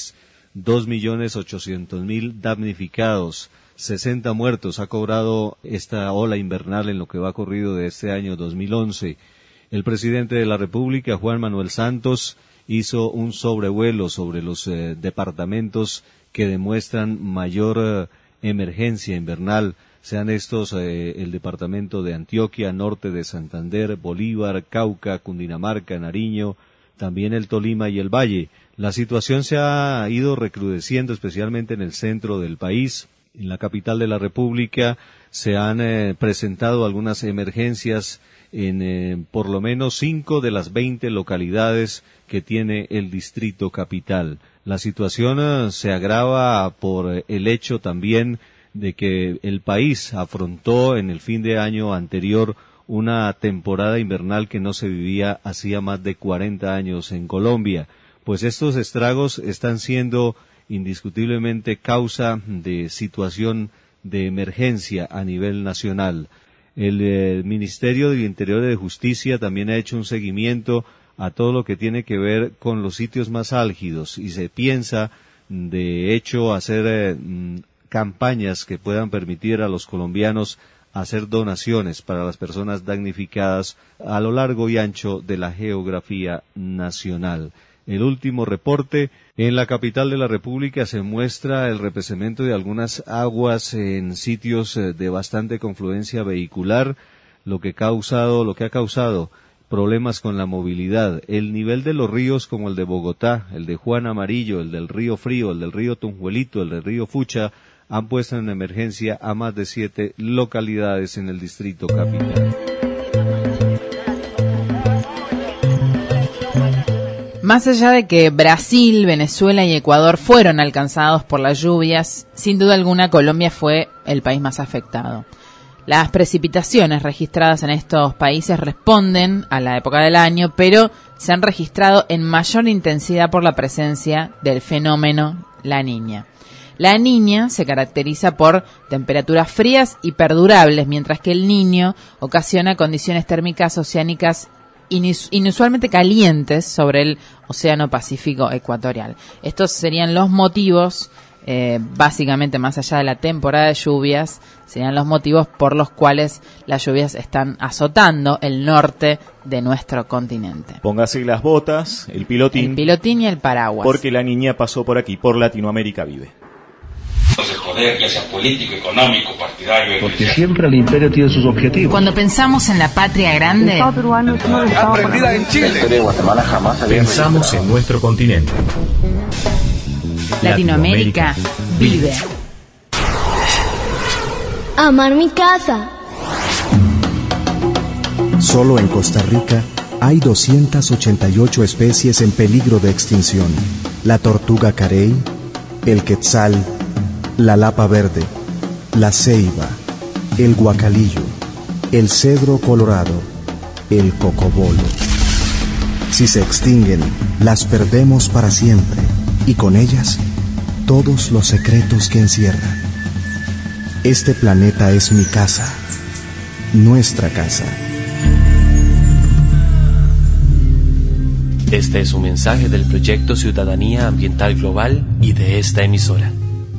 [SPEAKER 13] dos millones ochocientos mil damnificados, sesenta muertos ha cobrado esta ola invernal en lo que va corrido de este año dos mil once. El presidente de la República, Juan Manuel Santos, hizo un sobrevuelo sobre los eh, departamentos que demuestran mayor eh, emergencia invernal, sean estos eh, el departamento de Antioquia, norte de Santander, Bolívar, Cauca, Cundinamarca, Nariño, también el Tolima y el Valle. La situación se ha ido recrudeciendo, especialmente en el centro del país. En la capital de la República se han eh, presentado algunas emergencias en eh, por lo menos cinco de las veinte localidades que tiene el distrito capital. La situación eh, se agrava por eh, el hecho también de que el país afrontó en el fin de año anterior una temporada invernal que no se vivía hacía más de cuarenta años en Colombia. Pues estos estragos están siendo indiscutiblemente causa de situación de emergencia a nivel nacional. El eh, Ministerio del Interior y de Justicia también ha hecho un seguimiento a todo lo que tiene que ver con los sitios más álgidos y se piensa, de hecho, hacer eh, campañas que puedan permitir a los colombianos hacer donaciones para las personas damnificadas a lo largo y ancho de la geografía nacional. El último reporte: en la capital de la República se muestra el represamiento de algunas aguas en sitios de bastante confluencia vehicular, lo que ha causado, lo que ha causado problemas con la movilidad. El nivel de los ríos como el de Bogotá, el de Juan Amarillo, el del río Frío, el del río Tunjuelito, el del río Fucha, han puesto en emergencia a más de siete localidades en el distrito capital.
[SPEAKER 2] Más allá de que Brasil, Venezuela y Ecuador fueron alcanzados por las lluvias, sin duda alguna Colombia fue el país más afectado. Las precipitaciones registradas en estos países responden a la época del año, pero se han registrado en mayor intensidad por la presencia del fenómeno La Niña. La Niña se caracteriza por temperaturas frías y perdurables, mientras que el Niño ocasiona condiciones térmicas oceánicas inusualmente calientes sobre el Océano Pacífico ecuatorial. Estos serían los motivos, eh, básicamente más allá de la temporada de lluvias, serían los motivos por los cuales las lluvias están azotando el norte de nuestro continente.
[SPEAKER 1] Póngase las botas, el pilotín,
[SPEAKER 2] el pilotín y el paraguas.
[SPEAKER 1] Porque La Niña pasó por aquí, por Latinoamérica Vive.
[SPEAKER 14] De poder, ya sea político, económico, partidario.
[SPEAKER 15] Porque siempre el imperio tiene sus objetivos.
[SPEAKER 2] Cuando pensamos en la patria grande,
[SPEAKER 15] aprendida en Chile. La historia de Guatemala jamás había
[SPEAKER 10] pensamos en nuestro continente.
[SPEAKER 2] Latinoamérica, Latinoamérica vive.
[SPEAKER 7] Amar mi casa.
[SPEAKER 16] Solo en Costa Rica hay doscientas ochenta y ocho especies en peligro de extinción. La tortuga carey, el quetzal, la lapa verde, la ceiba, el guacalillo, el cedro colorado, el cocobolo. Si se extinguen, las perdemos para siempre, y con ellas, todos los secretos que encierran. Este planeta es mi casa, nuestra casa.
[SPEAKER 5] Este es un mensaje del Proyecto Ciudadanía Ambiental Global y de esta emisora.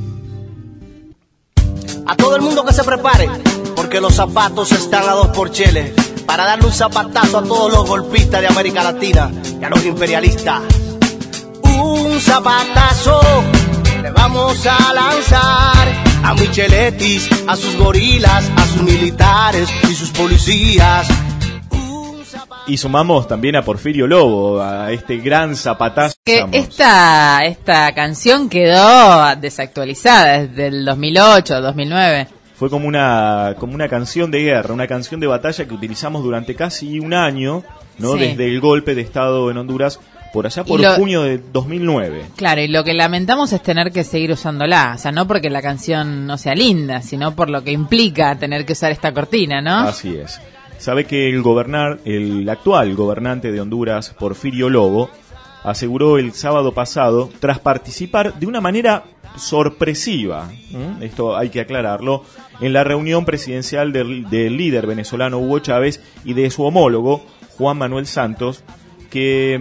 [SPEAKER 17] A todo el mundo que se prepare, porque los zapatos están a dos por chele, para darle un zapatazo a todos los golpistas de América Latina y a los imperialistas. Un zapatazo le vamos a lanzar a Micheletis, a sus gorilas, a sus militares y sus policías.
[SPEAKER 1] Y sumamos también a Porfirio Lobo, a este gran zapatazo.
[SPEAKER 2] Que esta, esta canción quedó desactualizada desde el dos mil ocho, dos mil nueve.
[SPEAKER 1] Fue como una, como una canción de guerra, una canción de batalla que utilizamos durante casi un año, ¿no? Sí. Desde el golpe de Estado en Honduras, por allá por lo, junio de dos mil nueve.
[SPEAKER 2] Claro, y lo que lamentamos es tener que seguir usándola, o sea, no porque la canción no sea linda, sino por lo que implica tener que usar esta cortina, ¿no?
[SPEAKER 1] Así es. Sabe que el gobernar, el actual gobernante de Honduras, Porfirio Lobo, aseguró el sábado pasado, tras participar de una manera sorpresiva, ¿eh? Esto hay que aclararlo, en la reunión presidencial del, del líder venezolano Hugo Chávez y de su homólogo, Juan Manuel Santos, que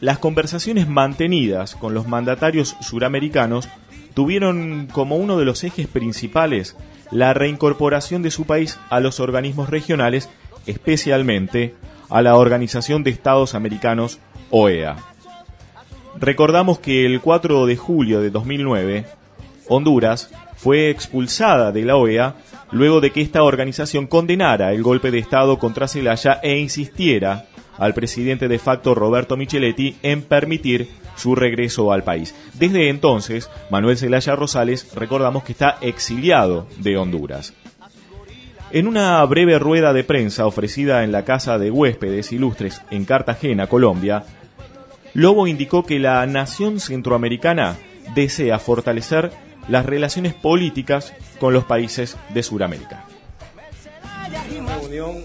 [SPEAKER 1] las conversaciones mantenidas con los mandatarios suramericanos tuvieron como uno de los ejes principales la reincorporación de su país a los organismos regionales, especialmente a la Organización de Estados Americanos, O E A. Recordamos que el cuatro de julio de dos mil nueve, Honduras fue expulsada de la O E A luego de que esta organización condenara el golpe de Estado contra Zelaya e insistiera al presidente de facto Roberto Micheletti en permitir su regreso al país. Desde entonces, Manuel Zelaya Rosales, recordamos que está exiliado de Honduras. En una breve rueda de prensa ofrecida en la Casa de Huéspedes Ilustres en Cartagena, Colombia, Lobo indicó que la nación centroamericana desea fortalecer las relaciones políticas con los países de Sudamérica.
[SPEAKER 18] Una reunión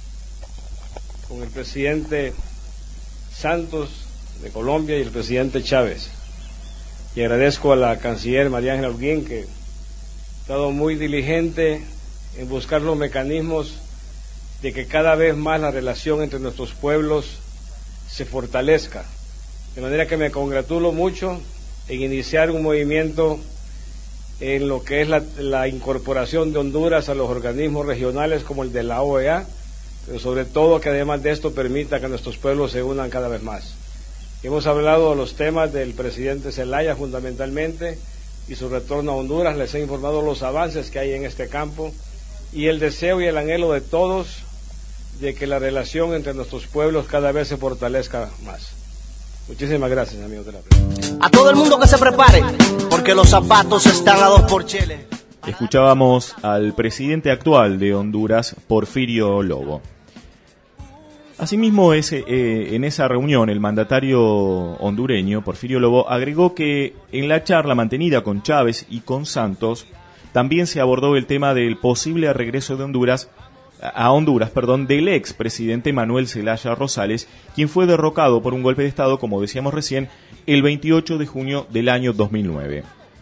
[SPEAKER 18] con el presidente Santos de Colombia y el presidente Chávez. Y agradezco a la canciller María Ángela Holguín, que ha estado muy diligente en buscar los mecanismos de que cada vez más la relación entre nuestros pueblos se fortalezca. De manera que me congratulo mucho en iniciar un movimiento en lo que es la, la incorporación de Honduras a los organismos regionales como el de la O E A, pero sobre todo que además de esto permita que nuestros pueblos se unan cada vez más. Hemos hablado de los temas del presidente Zelaya fundamentalmente y su retorno a Honduras. Les he informado los avances que hay en este campo y el deseo y el anhelo de todos de que la relación entre nuestros pueblos cada vez se fortalezca más. Muchísimas gracias, amigos de la prensa.
[SPEAKER 17] A todo el mundo que se prepare, porque los zapatos están a dos por chele.
[SPEAKER 1] Escuchábamos al presidente actual de Honduras, Porfirio Lobo. Asimismo, ese, eh, en esa reunión, el mandatario hondureño, Porfirio Lobo, agregó que en la charla mantenida con Chávez y con Santos, también se abordó el tema del posible regreso de Honduras a Honduras, perdón, del ex presidente Manuel Zelaya Rosales, quien fue derrocado por un golpe de Estado, como decíamos recién, el veintiocho de junio del año dos mil nueve.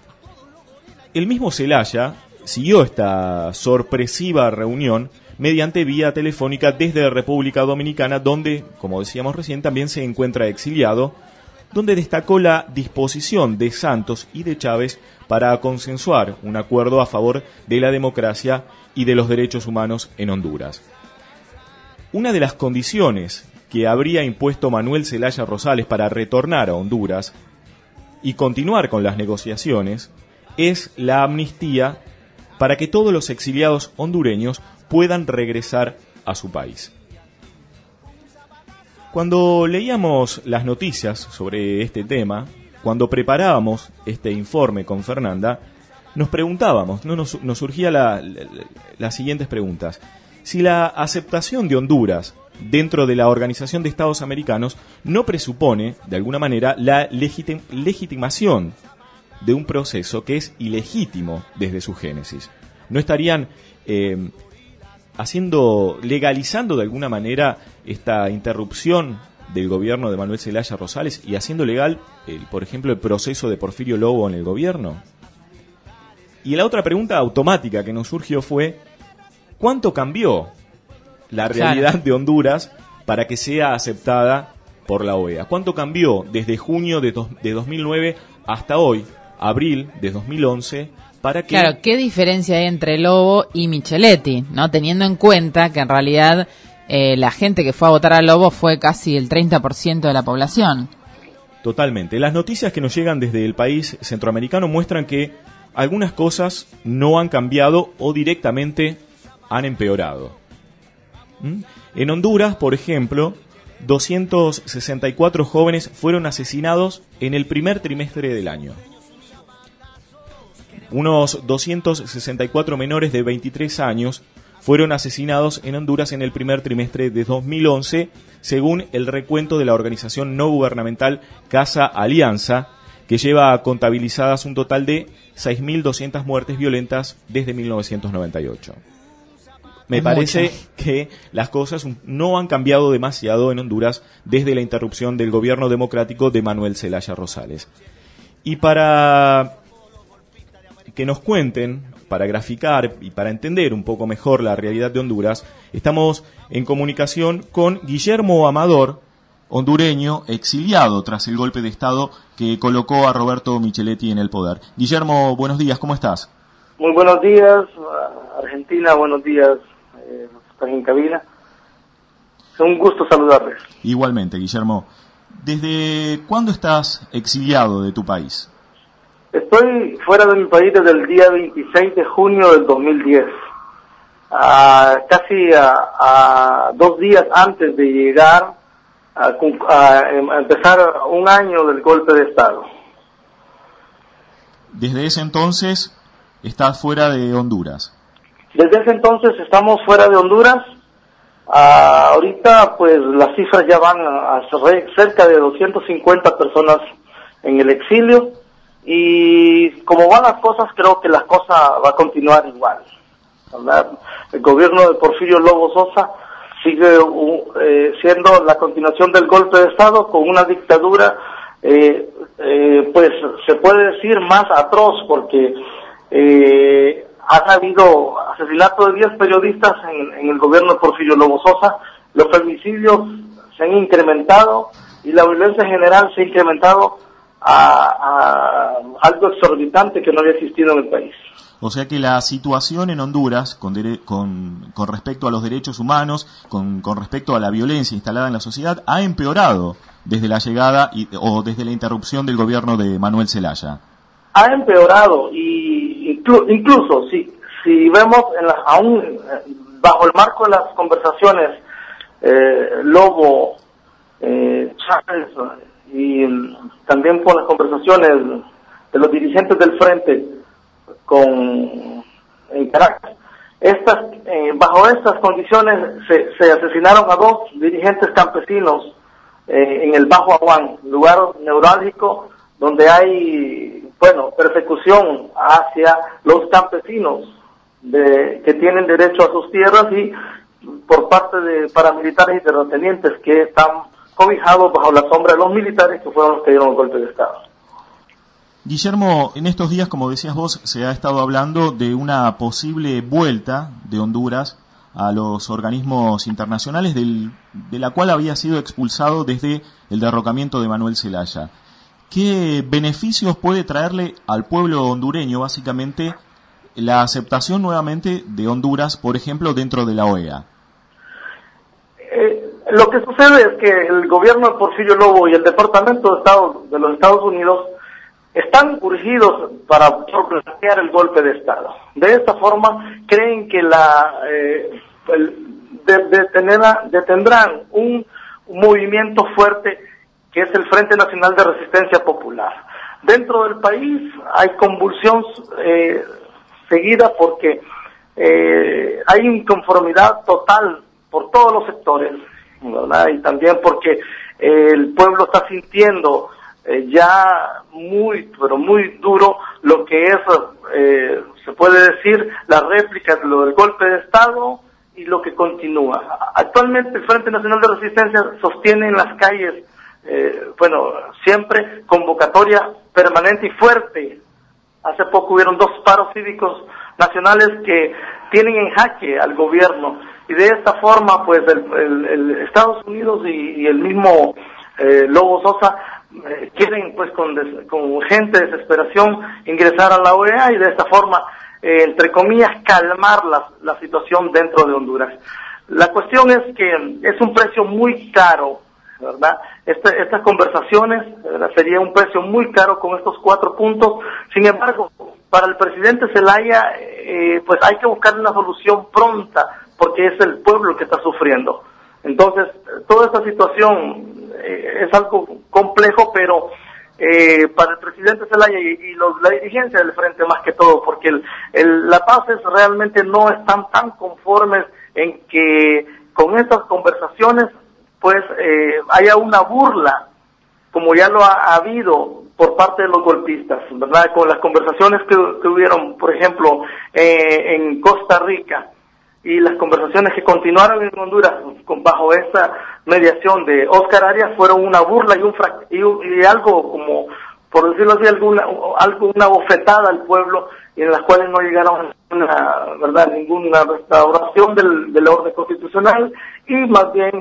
[SPEAKER 1] El mismo Zelaya siguió esta sorpresiva reunión mediante vía telefónica desde República Dominicana, donde, como decíamos recién, también se encuentra exiliado, donde destacó la disposición de Santos y de Chávez para consensuar un acuerdo a favor de la democracia y de los derechos humanos en Honduras. Una de las condiciones que habría impuesto Manuel Zelaya Rosales para retornar a Honduras y continuar con las negociaciones es la amnistía para que todos los exiliados hondureños puedan regresar a su país. Cuando leíamos las noticias sobre este tema, cuando preparábamos este informe con Fernanda, nos preguntábamos, ¿no? nos, nos surgía la, la, las siguientes preguntas. Si la aceptación de Honduras dentro de la Organización de Estados Americanos no presupone, de alguna manera, la legitim, legitimación de un proceso que es ilegítimo desde su génesis. ¿No estarían eh, haciendo, legalizando de alguna manera esta interrupción del gobierno de Manuel Zelaya Rosales y haciendo legal, el, por ejemplo, el proceso de Porfirio Lobo en el gobierno? Y la otra pregunta automática que nos surgió fue, ¿cuánto cambió la realidad claro. de Honduras para que sea aceptada por la O E A? ¿Cuánto cambió desde junio de, do, de dos mil nueve hasta hoy, abril de dos mil once, para que...
[SPEAKER 2] Claro, ¿qué diferencia hay entre Lobo y Micheletti? ¿No? Teniendo en cuenta que en realidad eh, la gente que fue a votar a Lobo fue casi el treinta por ciento de la población.
[SPEAKER 1] Totalmente. Las noticias que nos llegan desde el país centroamericano muestran que algunas cosas no han cambiado o directamente han empeorado. ¿Mm? En Honduras, por ejemplo, doscientos sesenta y cuatro jóvenes fueron asesinados en el primer trimestre del año. Unos doscientos sesenta y cuatro menores de veintitrés años fueron asesinados en Honduras en el primer trimestre de dos mil once, según el recuento de la organización no gubernamental Casa Alianza, que lleva contabilizadas un total de seis mil doscientas muertes violentas desde mil novecientos noventa y ocho. Me es parece mucho. que las cosas no han cambiado demasiado en Honduras desde la interrupción del gobierno democrático de Manuel Zelaya Rosales. Y para que nos cuenten, para graficar y para entender un poco mejor la realidad de Honduras, estamos en comunicación con Guillermo Amador, hondureño exiliado tras el golpe de Estado que colocó a Roberto Micheletti en el poder. Guillermo, buenos días, ¿cómo estás?
[SPEAKER 19] Muy buenos días, Argentina, buenos días, eh, están en cabina. Es un gusto saludarles.
[SPEAKER 1] Igualmente, Guillermo. ¿Desde cuándo estás exiliado de tu país?
[SPEAKER 19] Estoy fuera de mi país desde el día veintiséis de junio del dos mil diez. Uh, casi a, a dos días antes de llegar a, a, a empezar un año del golpe de Estado.
[SPEAKER 1] Desde ese entonces estás fuera de Honduras.
[SPEAKER 19] Desde ese entonces estamos fuera de Honduras. Uh, ahorita pues las cifras ya van a, a cerca de doscientas cincuenta personas en el exilio, y como van las cosas creo que la cosa va a continuar igual, ¿verdad? El gobierno de Porfirio Lobo Sosa sigue uh, eh, siendo la continuación del golpe de Estado, con una dictadura eh, eh, pues se puede decir más atroz, porque eh, han habido asesinatos de diez periodistas en, en el gobierno de Porfirio Lobo Sosa, los femicidios se han incrementado y la violencia general se ha incrementado a, a algo exorbitante que no había existido en el país.
[SPEAKER 1] O sea que la situación en Honduras con, dere- con, con respecto a los derechos humanos, con, con respecto a la violencia instalada en la sociedad, ha empeorado desde la llegada y, o desde la interrupción del gobierno de Manuel Zelaya.
[SPEAKER 19] Ha empeorado, y inclu- incluso si si vemos en la, aún bajo el marco de las conversaciones eh, Lobo, eh, Chávez y también por las conversaciones de los dirigentes del Frente con en Caracas, estas eh, bajo estas condiciones se, se asesinaron a dos dirigentes campesinos eh, en el Bajo Aguán, lugar neurálgico donde hay, bueno, persecución hacia los campesinos de, que tienen derecho a sus tierras, y por parte de paramilitares y terratenientes que están cobijados bajo la sombra de los militares que fueron los que dieron el golpe de Estado.
[SPEAKER 1] Guillermo, en estos días, como decías vos, se ha estado hablando de una posible vuelta de Honduras a los organismos internacionales, del, de la cual había sido expulsado desde el derrocamiento de Manuel Zelaya. ¿Qué beneficios puede traerle al pueblo hondureño, básicamente, la aceptación nuevamente de Honduras, por ejemplo, dentro de la O E A?
[SPEAKER 19] Eh, lo que sucede es que el gobierno de Porfirio Lobo y el Departamento de Estado de los Estados Unidos están urgidos para plantear el golpe de Estado. De esta forma, creen que la eh, el, de, de tener, detendrán un, un movimiento fuerte que es el Frente Nacional de Resistencia Popular. Dentro del país hay convulsión eh, seguida porque eh, hay inconformidad total por todos los sectores, ¿verdad? Y también porque eh, el pueblo está sintiendo eh, ya muy, pero muy duro lo que es, eh, se puede decir, la réplica de lo del golpe de Estado y lo que continúa. Actualmente el Frente Nacional de Resistencia sostiene en las calles Eh, bueno, siempre convocatoria permanente y fuerte. Hace poco hubieron dos paros cívicos nacionales que tienen en jaque al gobierno, y de esta forma pues el, el, el Estados Unidos y, y el mismo eh, Lobo Sosa eh, quieren pues con, des, con urgente desesperación ingresar a la O E A y de esta forma eh, entre comillas calmar la, la situación dentro de Honduras. La cuestión es que es un precio muy caro, ¿verdad? Este, estas conversaciones, ¿verdad?, sería un precio muy caro con estos cuatro puntos. Sin embargo, para el presidente Zelaya, eh, pues hay que buscar una solución pronta, porque es el pueblo el que está sufriendo. Entonces, toda esta situación eh, es algo complejo, pero eh, para el presidente Zelaya y, y los, la dirigencia del Frente más que todo, porque el, el, la paz es realmente no están tan conformes en que con estas conversaciones pues eh, haya una burla, como ya lo ha, ha habido por parte de los golpistas, ¿verdad? Con las conversaciones que, que hubieron, por ejemplo, eh, en Costa Rica, y las conversaciones que continuaron en Honduras con, bajo esa mediación de Oscar Arias, fueron una burla y un frac- y, y algo como, por decirlo así, alguna algo una bofetada al pueblo, y en las cuales no llegaron a, ¿verdad?, ninguna restauración del, del orden constitucional, y más bien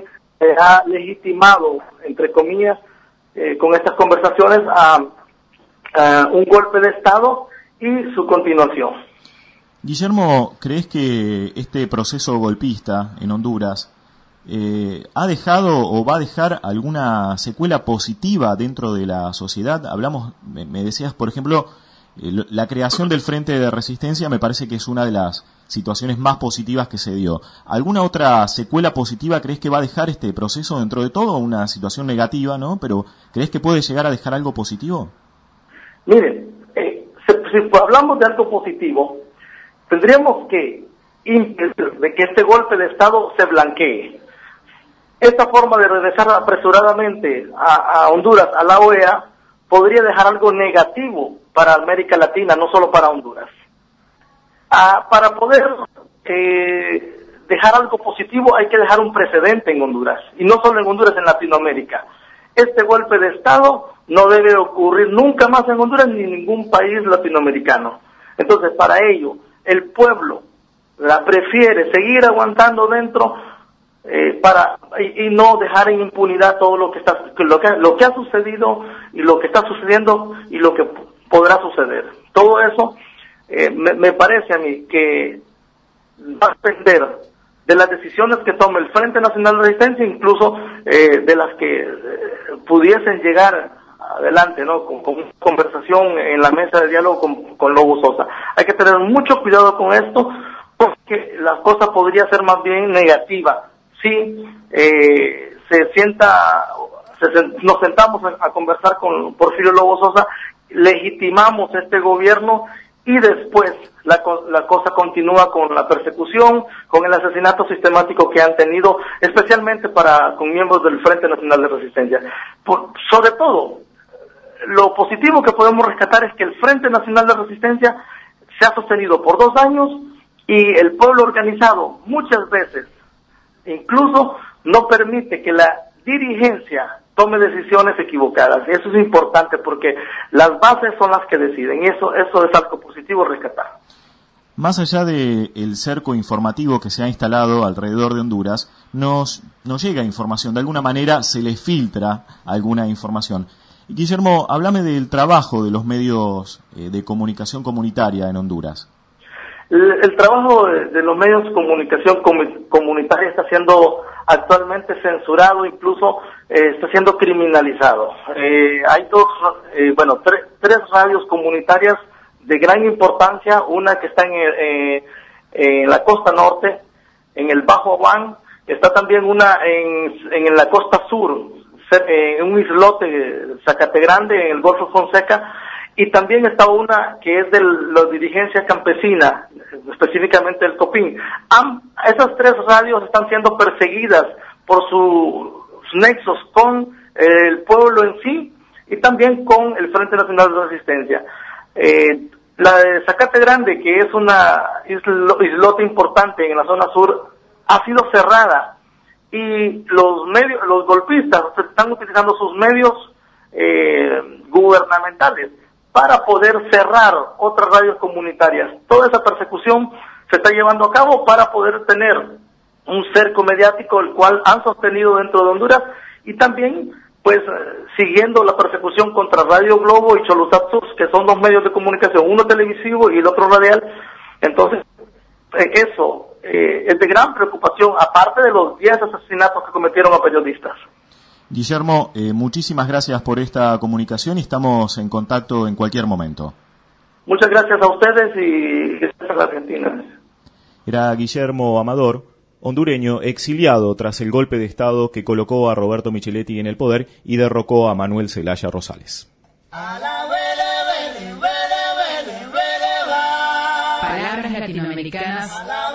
[SPEAKER 19] se ha legitimado, entre comillas, eh, con estas conversaciones a, a un golpe de Estado y su continuación.
[SPEAKER 1] Guillermo, ¿crees que este proceso golpista en Honduras eh, ha dejado o va a dejar alguna secuela positiva dentro de la sociedad? Hablamos, me, me decías, por ejemplo, eh, la creación del Frente de Resistencia me parece que es una de las situaciones más positivas que se dio. ¿Alguna otra secuela positiva crees que va a dejar este proceso dentro de todo? Una situación negativa, ¿no? Pero ¿crees que puede llegar a dejar algo positivo?
[SPEAKER 19] Miren, eh, si, si hablamos de algo positivo, tendríamos que impedir de que este golpe de Estado se blanquee. Esta forma de regresar apresuradamente a, a Honduras, a la O E A, podría dejar algo negativo para América Latina, no solo para Honduras. Ah, para poder eh, dejar algo positivo hay que dejar un precedente en Honduras, y no solo en Honduras, en Latinoamérica. Este golpe de Estado no debe ocurrir nunca más en Honduras ni en ningún país latinoamericano. Entonces, para ello, el pueblo la prefiere seguir aguantando dentro eh, para y, y no dejar en impunidad todo lo que está lo que lo que ha sucedido y lo que está sucediendo y lo que podrá suceder. Todo eso eh, me, me parece a mí que va a depender de las decisiones que tome el Frente Nacional de Resistencia, incluso eh, de las que eh, pudiesen llegar adelante, ¿no? Con, con conversación en la mesa de diálogo con, con Lobo Sosa. Hay que tener mucho cuidado con esto, porque la cosa podría ser más bien negativa. Si eh, se sienta, se, nos sentamos a, a conversar con Porfirio Lobo Sosa, legitimamos este gobierno y después la, la cosa continúa con la persecución, con el asesinato sistemático que han tenido, especialmente para con miembros del Frente Nacional de Resistencia. Por, sobre todo, lo positivo que podemos rescatar es que el Frente Nacional de Resistencia se ha sostenido por dos años y el pueblo organizado muchas veces incluso no permite que la dirigencia tome decisiones equivocadas. Eso es importante porque las bases son las que deciden y eso, eso es algo positivo rescatar.
[SPEAKER 1] Más allá del cerco informativo que se ha instalado alrededor de Honduras, nos, nos llega información, de alguna manera se le filtra alguna información. Guillermo, háblame del trabajo de los medios eh, de comunicación comunitaria en Honduras.
[SPEAKER 19] El, el trabajo de, de los medios de comunicación comu- comunitaria está siendo actualmente censurado, incluso eh, está siendo criminalizado. Eh, hay dos, eh, bueno, tre- tres radios comunitarias de gran importancia, una que está en, eh, en la costa norte, en el Bajo Abán, está también una en, en la costa sur, en un islote, Zacate Grande, en el Golfo Fonseca, y también está una que es de la dirigencia campesina, específicamente el Copín. Am, esas tres radios están siendo perseguidas por sus nexos con el pueblo en sí y también con el Frente Nacional de Resistencia. Eh, la de Zacate Grande, que es una islo, islote importante en la zona sur, ha sido cerrada y los medios, los golpistas están utilizando sus medios eh, gubernamentales para poder cerrar otras radios comunitarias. Toda esa persecución se está llevando a cabo para poder tener un cerco mediático, el cual han sostenido dentro de Honduras, y también pues siguiendo la persecución contra Radio Globo y Cholusatsuz, que son dos medios de comunicación, uno televisivo y el otro radial. Entonces, eh, eso eh, es de gran preocupación, aparte de los diez asesinatos que cometieron a periodistas.
[SPEAKER 1] Guillermo, eh, muchísimas gracias por esta comunicación y estamos en contacto en cualquier momento.
[SPEAKER 19] Muchas gracias a ustedes y gracias a la Argentina.
[SPEAKER 1] Era Guillermo Amador, hondureño, exiliado tras el golpe de Estado que colocó a Roberto Micheletti en el poder y derrocó a Manuel Zelaya Rosales.
[SPEAKER 2] Palabras latinoamericanas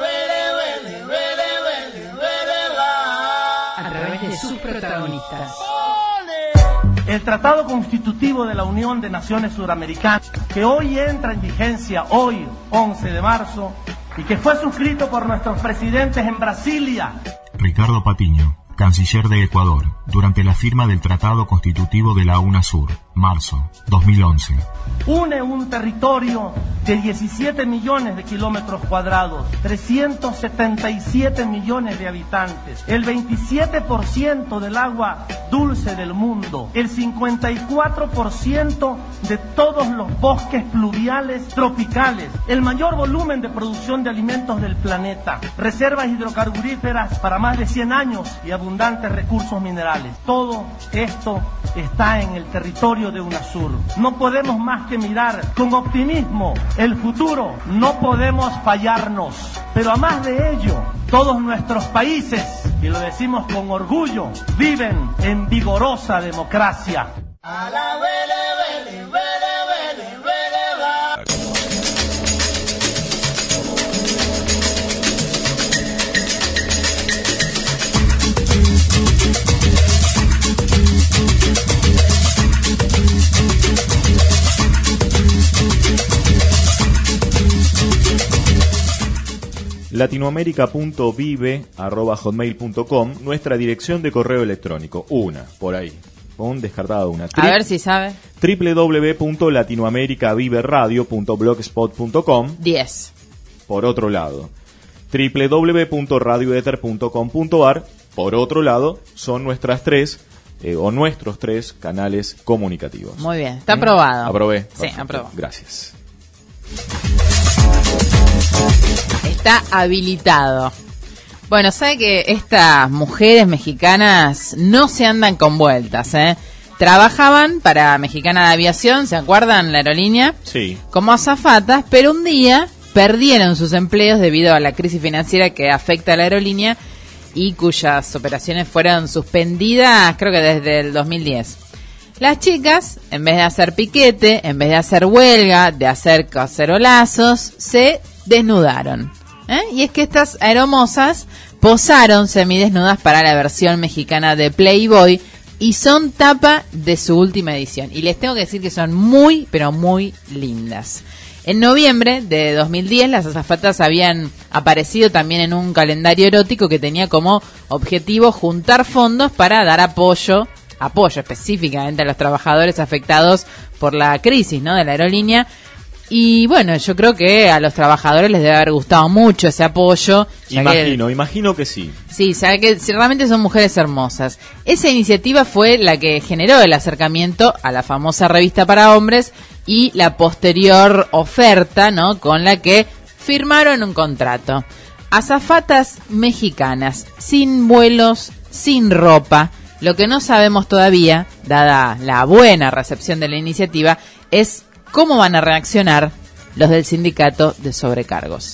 [SPEAKER 2] a través de sus protagonistas.
[SPEAKER 20] El Tratado Constitutivo de la Unión de Naciones Suramericanas, que hoy entra en vigencia, hoy, once de marzo, y que fue suscrito por nuestros presidentes en Brasilia.
[SPEAKER 10] Ricardo Patiño, canciller de Ecuador, durante la firma del Tratado Constitutivo de la UNASUR, marzo, dos mil once.
[SPEAKER 20] Une un territorio de diecisiete millones de kilómetros cuadrados, trescientos setenta y siete millones de habitantes, el veintisiete por ciento del agua dulce del mundo, el cincuenta y cuatro por ciento de todos los bosques pluviales tropicales, el mayor volumen de producción de alimentos del planeta, reservas hidrocarburíferas para más de cien años y abundantes recursos minerales. Todo esto está en el territorio de UNASUR. No podemos más que mirar con optimismo el futuro, no podemos fallarnos, pero a más de ello, todos nuestros países, y lo decimos con orgullo, viven en vigorosa democracia. A la vele, vele, vele, vele, vele, va.
[SPEAKER 1] latinoamérica punto vive arroba hotmail punto com, nuestra dirección de correo electrónico. Una, por ahí. Un descartado una.
[SPEAKER 2] A ver si sabe.
[SPEAKER 1] doble u doble u doble u punto latinoamericaviveradio punto blogspot punto com.
[SPEAKER 2] diez.
[SPEAKER 1] Por otro lado. doble u doble u doble u punto radioether punto com punto ar. Por otro lado, son nuestras tres, eh, o nuestros tres canales comunicativos.
[SPEAKER 2] Muy bien, está aprobado.
[SPEAKER 1] ¿Mm? Aprobé.
[SPEAKER 2] Sí,
[SPEAKER 1] Perfecto.
[SPEAKER 2] aprobó.
[SPEAKER 1] Gracias.
[SPEAKER 2] Está habilitado. Bueno, sabe que estas mujeres mexicanas no se andan con vueltas, ¿eh? Trabajaban para Mexicana de Aviación, ¿se acuerdan? La aerolínea.
[SPEAKER 1] Sí.
[SPEAKER 2] Como azafatas, pero un día perdieron sus empleos debido a la crisis financiera que afecta a la aerolínea y cuyas operaciones fueron suspendidas, creo que desde el dos mil diez. Las chicas, en vez de hacer piquete, en vez de hacer huelga, de hacer cacerolazos, se desnudaron. ¿Eh? Y es que estas aeromosas posaron semidesnudas para la versión mexicana de Playboy y son tapa de su última edición. Y les tengo que decir que son muy, pero muy lindas. En noviembre de dos mil diez, las azafatas habían aparecido también en un calendario erótico que tenía como objetivo juntar fondos para dar apoyo, apoyo específicamente a los trabajadores afectados por la crisis, ¿no?, de la aerolínea. Y bueno, yo creo que a los trabajadores les debe haber gustado mucho ese apoyo.
[SPEAKER 1] Imagino,
[SPEAKER 2] que,
[SPEAKER 1] imagino que sí.
[SPEAKER 2] Sí, sabe que realmente son mujeres hermosas. Esa iniciativa fue la que generó el acercamiento a la famosa revista para hombres y la posterior oferta, ¿no?, con la que firmaron un contrato. Azafatas mexicanas, sin vuelos, sin ropa. Lo que no sabemos todavía, dada la buena recepción de la iniciativa, es cómo van a reaccionar los del sindicato de sobrecargos.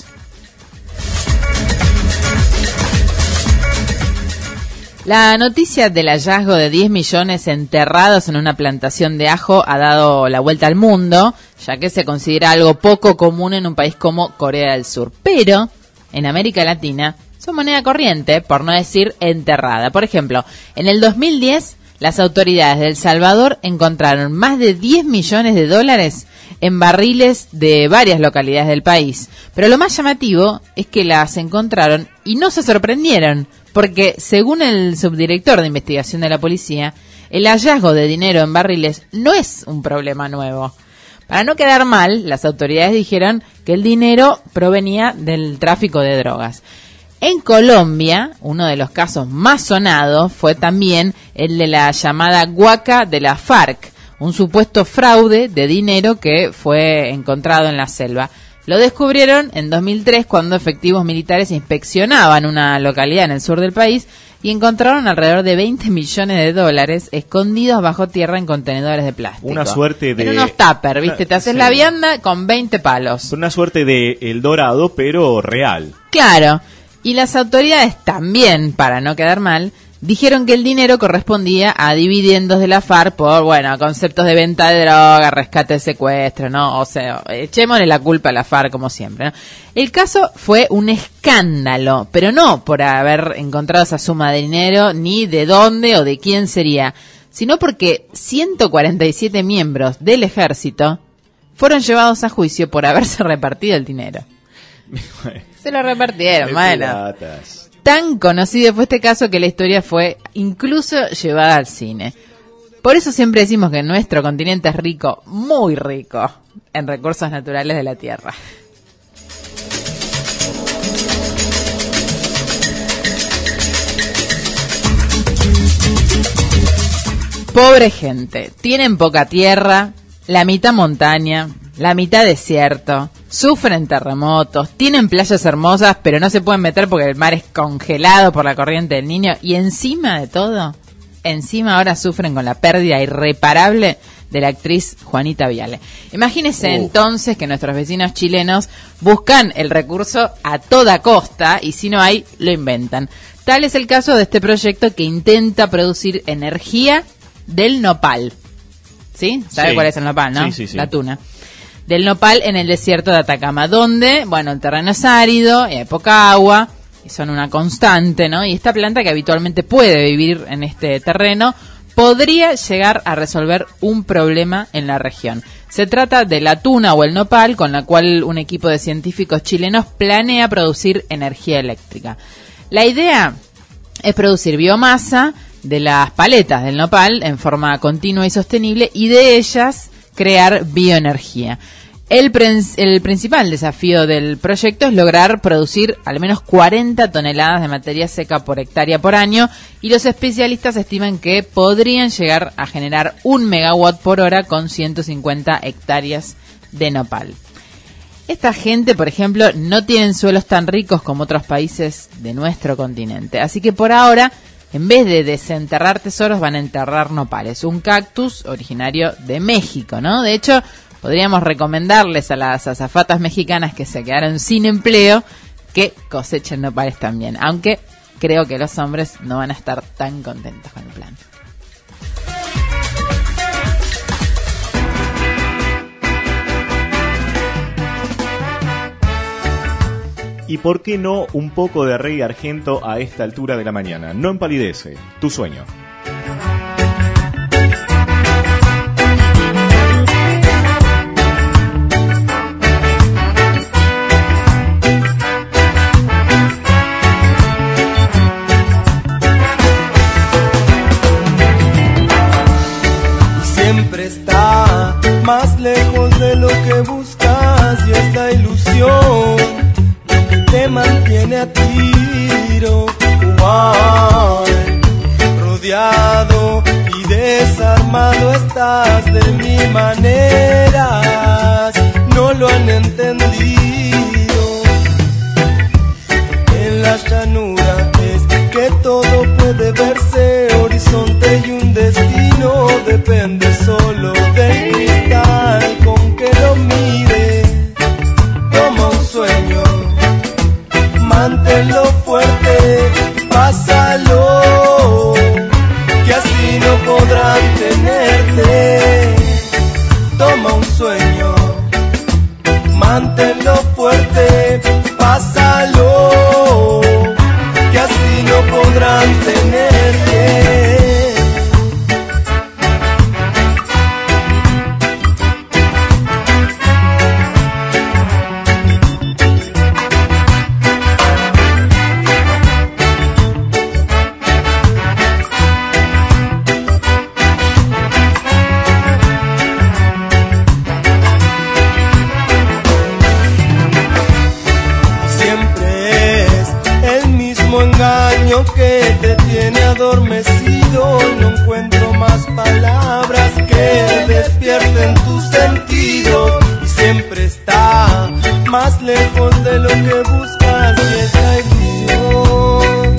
[SPEAKER 2] La noticia del hallazgo de diez millones enterrados en una plantación de ajo ha dado la vuelta al mundo, ya que se considera algo poco común en un país como Corea del Sur. Pero en América Latina son moneda corriente, por no decir enterrada. Por ejemplo, en el dos mil diez, las autoridades de El Salvador encontraron más de diez millones de dólares en barriles de varias localidades del país. Pero lo más llamativo es que las encontraron y no se sorprendieron, porque según el subdirector de investigación de la policía, el hallazgo de dinero en barriles no es un problema nuevo. Para no quedar mal, las autoridades dijeron que el dinero provenía del tráfico de drogas. En Colombia, uno de los casos más sonados fue también el de la llamada Huaca de la FARC, un supuesto fraude de dinero que fue encontrado en la selva. Lo descubrieron en dos mil tres cuando efectivos militares inspeccionaban una localidad en el sur del país y encontraron alrededor de veinte millones de dólares escondidos bajo tierra en contenedores de plástico.
[SPEAKER 1] Una suerte de...
[SPEAKER 2] En unos tupper, ¿viste? Te haces sí. la vianda con veinte palos.
[SPEAKER 1] Una suerte de El Dorado, pero real.
[SPEAKER 2] Claro. Y las autoridades también, para no quedar mal, dijeron que el dinero correspondía a dividendos de la FARC por, bueno, conceptos de venta de droga, rescate de secuestro, ¿no? O sea, echémosle la culpa a la FARC como siempre, ¿no? El caso fue un escándalo, pero no por haber encontrado esa suma de dinero, ni de dónde o de quién sería, sino porque ciento cuarenta y siete miembros del ejército fueron llevados a juicio por haberse repartido el dinero. Se lo repartieron, bueno. Tan conocido fue este caso que la historia fue incluso llevada al cine. Por eso siempre decimos que nuestro continente es rico, muy rico, en recursos naturales de la tierra. Pobre gente, tienen poca tierra, la mitad montaña, la mitad desierto, sufren terremotos, tienen playas hermosas, pero no se pueden meter porque el mar es congelado por la corriente del Niño, y encima de todo, encima ahora sufren con la pérdida irreparable de la actriz Juanita Viale. Imagínense uh. entonces que nuestros vecinos chilenos buscan el recurso a toda costa, y si no hay, lo inventan. Tal es el caso de este proyecto que intenta producir energía del nopal. ¿Sí? ¿Sabe sí. cuál es el nopal, no?
[SPEAKER 1] Sí, sí, sí.
[SPEAKER 2] La tuna. Del nopal en el desierto de Atacama, donde, bueno, el terreno es árido, hay poca agua, y son una constante, ¿no? Y esta planta, que habitualmente puede vivir en este terreno, podría llegar a resolver un problema en la región. Se trata de la tuna o el nopal, con la cual un equipo de científicos chilenos planea producir energía eléctrica. La idea es producir biomasa de las paletas del nopal en forma continua y sostenible, y de ellas crear bioenergía. El, el principal desafío del proyecto es lograr producir al menos cuarenta toneladas de materia seca por hectárea por año, y los especialistas estiman que podrían llegar a generar un megawatt por hora con ciento cincuenta hectáreas de nopal. Esta gente, por ejemplo, no tienen suelos tan ricos como otros países de nuestro continente, así que por ahora, en vez de desenterrar tesoros, van a enterrar nopales, un cactus originario de México, ¿no? De hecho, podríamos recomendarles a las azafatas mexicanas que se quedaron sin empleo que cosechen nopales también, aunque creo que los hombres no van a estar tan contentos con el plan.
[SPEAKER 1] ¿Y por qué no un poco de reggae argento a esta altura de la mañana? No empalidece, tu sueño.
[SPEAKER 21] Siempre está más lejos de lo que buscas, y es la ilusión te mantiene a tiro, Juan. Rodeado y desarmado estás de mi manera, no lo han entendido. En la llanura es que todo puede verse horizonte, y un destino depende solo del cristal con que lo mire. Toma un sueño, manténlo fuerte, pásalo, que así no podrán tenerte. Toma un sueño, manténlo fuerte, pásalo, que así no podrán tenerte. Que te tiene adormecido, no encuentro más palabras que despierten tus sentidos, y siempre está más lejos de lo que buscas, y es la ilusión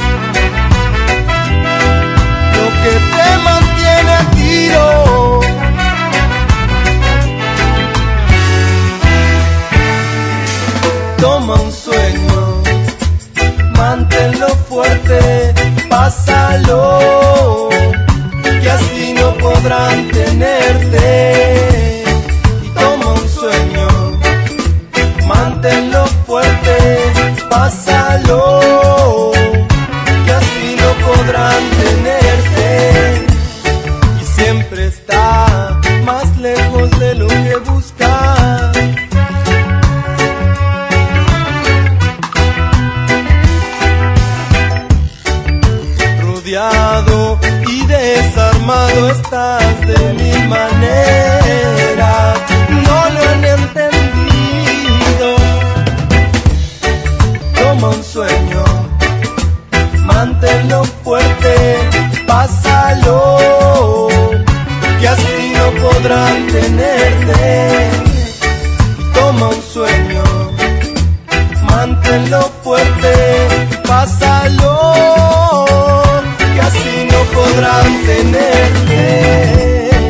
[SPEAKER 21] lo que te mantiene a tiro. Toma un sueño, manténlo fuerte, pásalo, que así no podrán tenerte. no estás de mi manera, no lo han entendido. Toma un sueño, manténlo fuerte, pásalo, que así no podrán tenerte. Toma un sueño, manténlo fuerte, pásalo, que así no podrán tenerte.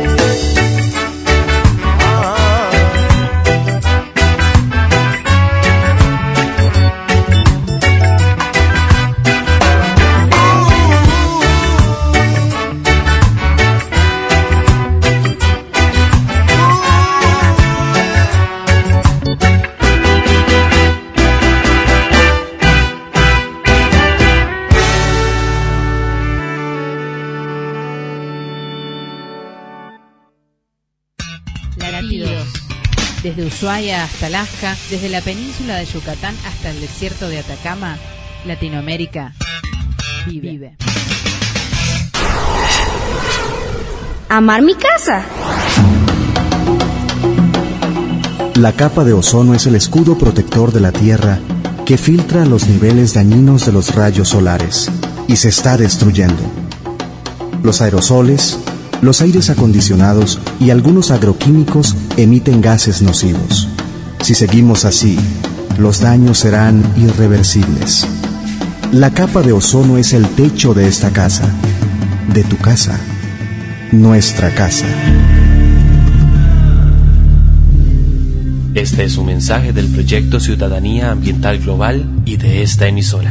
[SPEAKER 2] Desde Ushuaia hasta Alaska, desde la península de Yucatán hasta el desierto de Atacama, Latinoamérica vive. vive.
[SPEAKER 7] Amar mi casa.
[SPEAKER 16] La capa de ozono es el escudo protector de la Tierra que filtra los niveles dañinos de los rayos solares y se está destruyendo. Los aerosoles, los aires acondicionados y algunos agroquímicos emiten gases nocivos. Si seguimos así, los daños serán irreversibles. La capa de ozono es el techo de esta casa, de tu casa, nuestra casa.
[SPEAKER 5] Este es un mensaje del Proyecto Ciudadanía Ambiental Global y de esta emisora.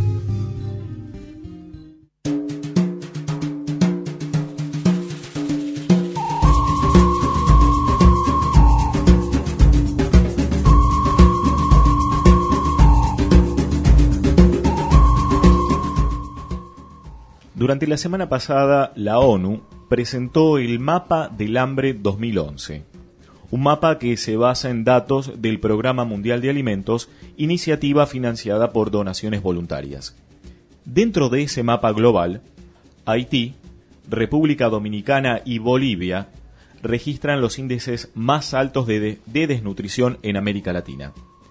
[SPEAKER 1] Durante la semana pasada, la ONU presentó el Mapa del Hambre dos mil once, un mapa que se basa en datos del Programa Mundial de Alimentos, iniciativa financiada por donaciones voluntarias. Dentro de ese mapa global, Haití, República Dominicana y Bolivia registran los índices más altos de, de, de desnutrición en América Latina.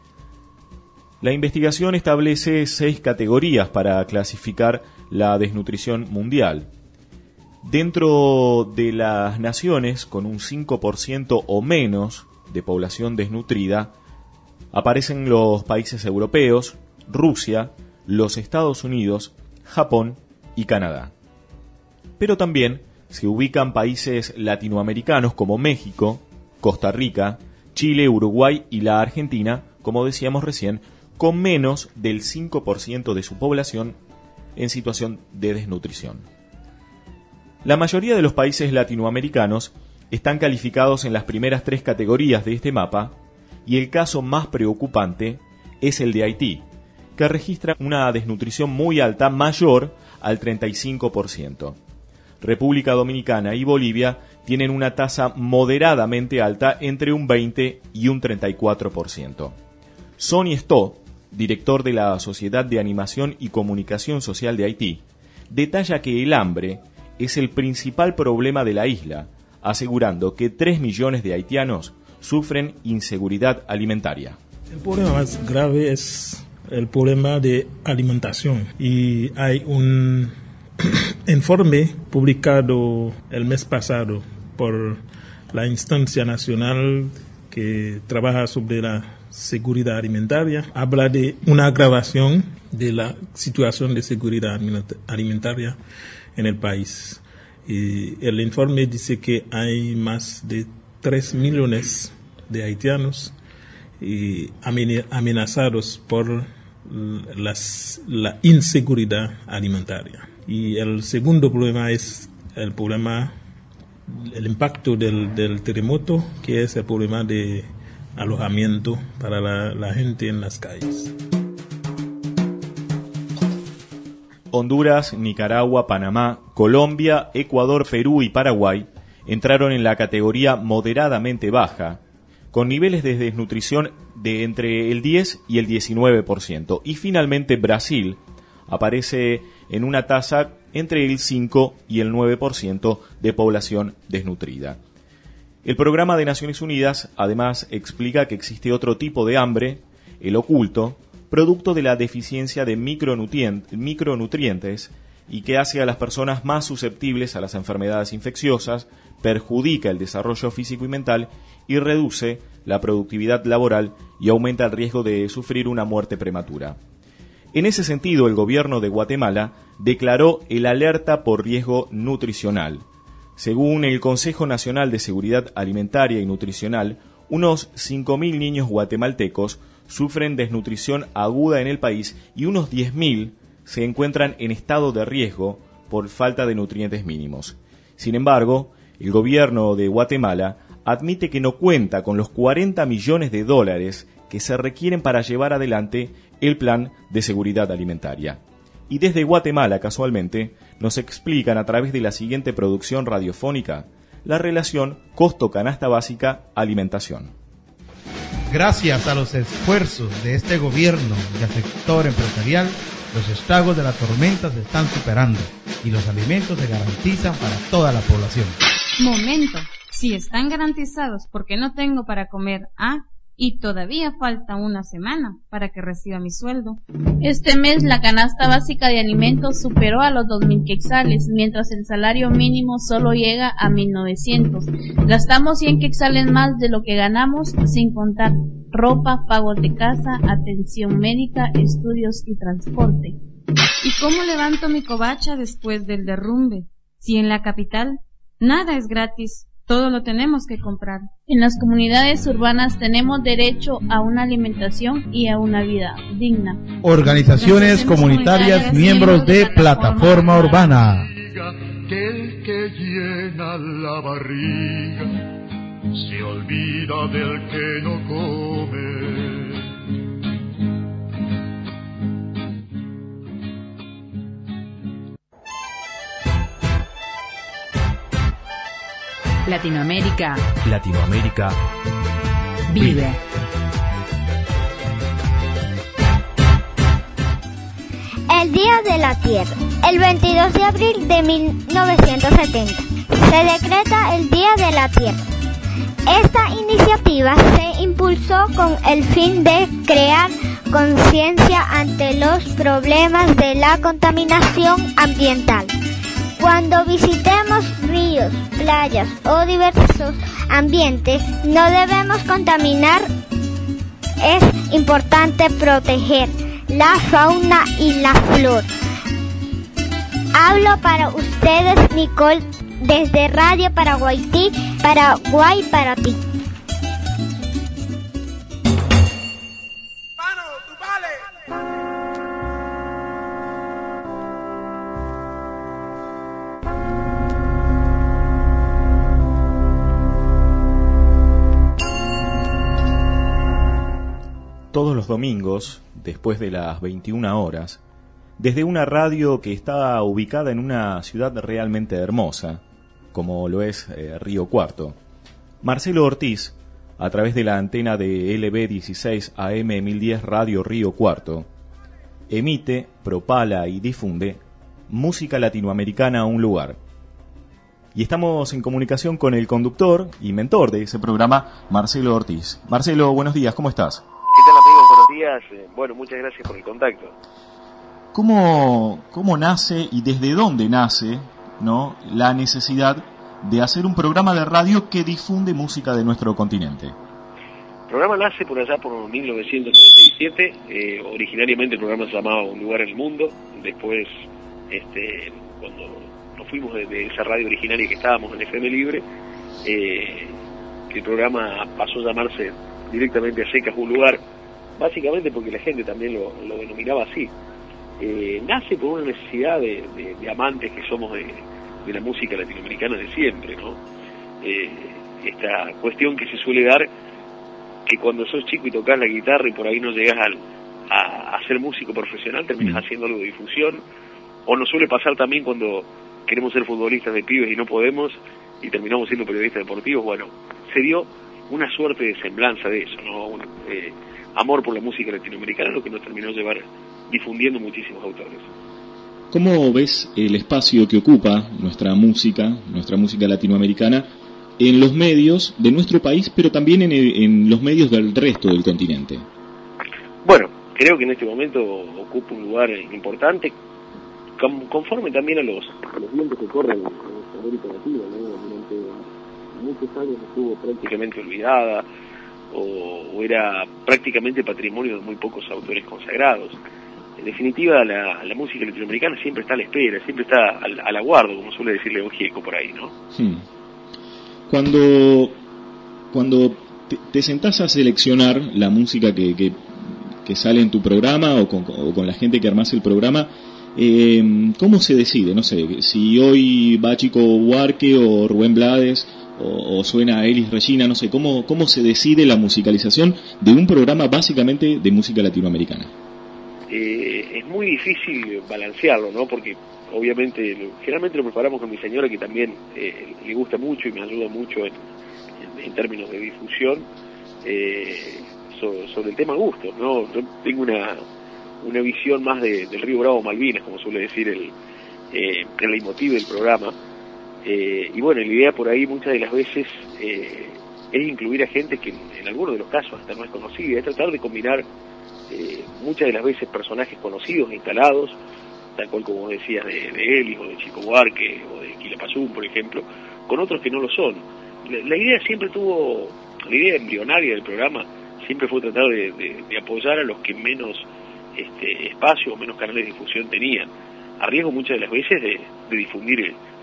[SPEAKER 1] La investigación establece seis categorías para clasificar la desnutrición mundial. Dentro de las naciones con un cinco por ciento o menos de población desnutrida, aparecen los países europeos, Rusia, los Estados Unidos, Japón y Canadá. Pero también se ubican países latinoamericanos como México, Costa Rica, Chile, Uruguay y la Argentina, como decíamos recién, con menos del cinco por ciento de su población en situación de desnutrición. La mayoría de los países latinoamericanos están calificados en las primeras tres categorías de este mapa, y el caso más preocupante es el de Haití, que registra una desnutrición muy alta, mayor al treinta y cinco por ciento. República Dominicana y Bolivia tienen una tasa moderadamente alta, entre un veinte y un treinta y cuatro por ciento. Sonny Sto, director de la Sociedad de Animación y Comunicación Social de Haití, detalla que el hambre es el principal problema de la isla, asegurando que tres millones de haitianos sufren inseguridad alimentaria.
[SPEAKER 3] El problema más grave es el problema de alimentación, y hay un informe publicado el mes pasado por la instancia nacional que trabaja sobre la seguridad alimentaria, habla de una agravación de la situación de seguridad alimentaria en el país. Y el informe dice que hay más de tres millones de haitianos y amenazados por las, la inseguridad alimentaria. Y el segundo problema es el problema, el impacto del, del terremoto, que es el problema de alojamiento para la, la gente en las calles.
[SPEAKER 1] Honduras, Nicaragua, Panamá, Colombia, Ecuador, Perú y Paraguay entraron en la categoría moderadamente baja, con niveles de desnutrición de entre el diez y el diecinueve por ciento. Y finalmente Brasil aparece en una tasa entre el cinco y el nueve por ciento de población desnutrida. El Programa de Naciones Unidas además explica que existe otro tipo de hambre, el oculto, producto de la deficiencia de micronutrientes, micronutrientes y que hace a las personas más susceptibles a las enfermedades infecciosas, perjudica el desarrollo físico y mental y reduce la productividad laboral y aumenta el riesgo de sufrir una muerte prematura. En ese sentido, el gobierno de Guatemala declaró el alerta por riesgo nutricional. Según el Consejo Nacional de Seguridad Alimentaria y Nutricional, unos cinco mil niños guatemaltecos sufren desnutrición aguda en el país y unos diez mil se encuentran en estado de riesgo por falta de nutrientes mínimos. Sin embargo, el gobierno de Guatemala admite que no cuenta con los cuarenta millones de dólares que se requieren para llevar adelante el plan de seguridad alimentaria. Y desde Guatemala, casualmente, nos explican a través de la siguiente producción radiofónica la relación costo-canasta básica alimentación.
[SPEAKER 4] Gracias a los esfuerzos de este gobierno y al sector empresarial, los estragos de la tormenta se están superando y los alimentos se garantizan para toda la población.
[SPEAKER 22] Momento, si están garantizados, ¿por qué no tengo para comer? Ah, y todavía falta una semana para que reciba mi sueldo.
[SPEAKER 23] Este mes la canasta básica de alimentos superó a los dos mil quetzales, mientras el salario mínimo solo llega a mil novecientos. Gastamos cien quetzales más de lo que ganamos, sin contar ropa, pagos de casa, atención médica, estudios y transporte.
[SPEAKER 22] ¿Y cómo levanto mi covacha después del derrumbe? Si en la capital nada es gratis, todo lo tenemos que comprar.
[SPEAKER 23] En las comunidades urbanas tenemos derecho a una alimentación y a una vida digna.
[SPEAKER 4] Organizaciones comunitarias miembros de Plataforma Urbana.
[SPEAKER 24] Que el que llena la barriga se olvida del que no come.
[SPEAKER 2] Latinoamérica.
[SPEAKER 5] Latinoamérica
[SPEAKER 2] vive.
[SPEAKER 7] El Día de la Tierra. El veintidós de abril de mil novecientos setenta se decreta el Día de la Tierra. Esta iniciativa se impulsó con el fin de crear conciencia ante los problemas de la contaminación ambiental. Cuando visitemos ríos, playas o diversos ambientes, no debemos contaminar. Es importante proteger la fauna y la flora. Hablo para ustedes, Nicole, desde Radio Paraguaití, Paraguay para ti.
[SPEAKER 1] Todos los domingos, después de las veintiuna horas, desde una radio que está ubicada en una ciudad realmente hermosa, como lo es eh, Río Cuarto, Marcelo Ortiz, a través de la antena de L B dieciséis A M mil diez Radio Río Cuarto, emite, propala y difunde música latinoamericana a un lugar. Y estamos en comunicación con el conductor y mentor de ese programa, Marcelo Ortiz. Marcelo, buenos días, ¿cómo estás?
[SPEAKER 25] ¿Qué tal, amigos? Buenos días. Bueno, muchas gracias por el contacto.
[SPEAKER 1] ¿Cómo, cómo nace y desde dónde nace, ¿no?, la necesidad de hacer un programa de radio que difunde música de nuestro continente?
[SPEAKER 25] El programa nace por allá por mil novecientos noventa y siete. Eh, originariamente el programa se llamaba Un Lugar en el Mundo. Después, este, cuando nos fuimos de, de esa radio originaria que estábamos en F M Libre, eh, el programa pasó a llamarse directamente a secas Un Lugar, básicamente porque la gente también lo, lo denominaba así. Eh, nace por una necesidad de, de, de amantes que somos de, de la música latinoamericana de siempre, ¿no? Eh, esta cuestión que se suele dar, que cuando sos chico y tocas la guitarra y por ahí no llegas al, a, a ser músico profesional, terminas haciendo algo de difusión, o nos suele pasar también cuando queremos ser futbolistas de pibes y no podemos, y terminamos siendo periodistas deportivos. Bueno, se dio una suerte de semblanza de eso, ¿no? Un, eh, amor por la música latinoamericana, lo que nos terminó llevar difundiendo muchísimos autores.
[SPEAKER 1] ¿cómo ves el espacio que ocupa nuestra música, nuestra música latinoamericana, en los medios de nuestro país, pero también en, el, en los medios del resto del continente?
[SPEAKER 25] Bueno, creo que en este momento ocupa un lugar importante, conforme también a los, a los vientos que corren en América Latina, ¿no? Durante muchos años estuvo prácticamente olvidada, o, o era prácticamente patrimonio de muy pocos autores consagrados. En definitiva, la, la música latinoamericana siempre está a la espera, siempre está al, al aguardo, como suele decir León Gieco por ahí, ¿no?
[SPEAKER 1] Hmm. Cuando, cuando te, te sentás a seleccionar la música que, que, que sale en tu programa o con, o con la gente que armás el programa, eh, ¿cómo se decide? No sé, si hoy va Chico Buarque o Rubén Blades o, o suena Elis Regina, no sé, ¿cómo, ¿cómo se decide la musicalización de un programa básicamente de música latinoamericana?
[SPEAKER 25] Eh, es muy difícil balancearlo, ¿no? Porque obviamente lo, generalmente lo preparamos con mi señora, que también eh, le gusta mucho y me ayuda mucho en, en, en términos de difusión, eh, so, sobre el tema gustos, ¿no? Yo tengo una, una visión más de, del Río Bravo Malvinas, como suele decir el, eh, el leitmotiv del programa, eh, y bueno, la idea por ahí muchas de las veces eh, es incluir a gente que en, en algunos de los casos hasta no es conocida, es tratar de combinar Eh, muchas de las veces personajes conocidos, instalados, tal cual como decías de, de Elis o de Chico Buarque o de Quilapayún, por ejemplo, con otros que no lo son. La, la idea siempre tuvo, la idea embrionaria del programa siempre fue tratar de, de, de apoyar a los que menos este, espacio o menos canales de difusión tenían, a riesgo muchas de las veces de, de difundir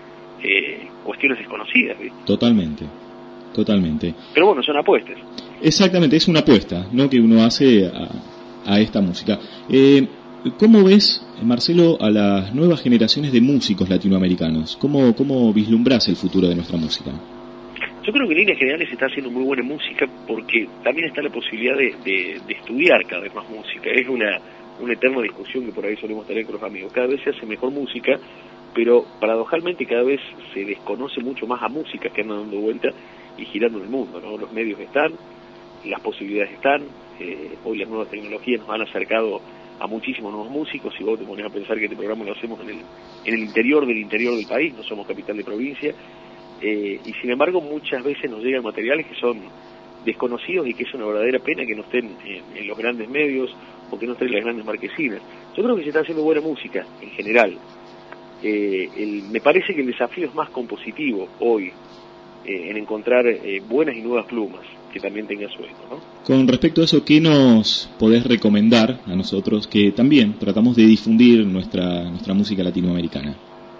[SPEAKER 25] eh, cuestiones desconocidas, ¿sí?
[SPEAKER 1] Totalmente, totalmente.
[SPEAKER 25] Pero bueno, son apuestas.
[SPEAKER 1] Exactamente, es una apuesta, ¿no?, que uno hace a, a esta música. Eh, ¿Cómo ves, Marcelo, a las nuevas generaciones de músicos latinoamericanos? ¿Cómo, cómo vislumbrás el futuro de nuestra música?
[SPEAKER 25] Yo creo que en líneas generales se está haciendo muy buena música, porque también está la posibilidad de, de, de estudiar cada vez más música. Es una, una eterna discusión que por ahí solemos tener con los amigos. Cada vez se hace mejor música, pero paradojalmente cada vez se desconoce mucho más a músicas que andan dando vuelta y girando en el mundo, ¿no? Los medios están, las posibilidades están, eh, hoy las nuevas tecnologías nos han acercado a muchísimos nuevos músicos. Si vos te pones a pensar que este programa lo hacemos en el, en el interior del interior del país, no somos capital de provincia, eh, y sin embargo muchas veces nos llegan materiales que son desconocidos y que es una verdadera pena que no estén en, en los grandes medios o que no estén en las grandes marquesinas. Yo creo que se está haciendo buena música en general. Eh, el, me parece que el desafío es más compositivo hoy, eh, en encontrar eh, buenas y nuevas plumas que también tengan su eco, ¿no?
[SPEAKER 1] Con respecto a eso, ¿qué nos podés recomendar a nosotros que también tratamos de difundir nuestra nuestra música latinoamericana?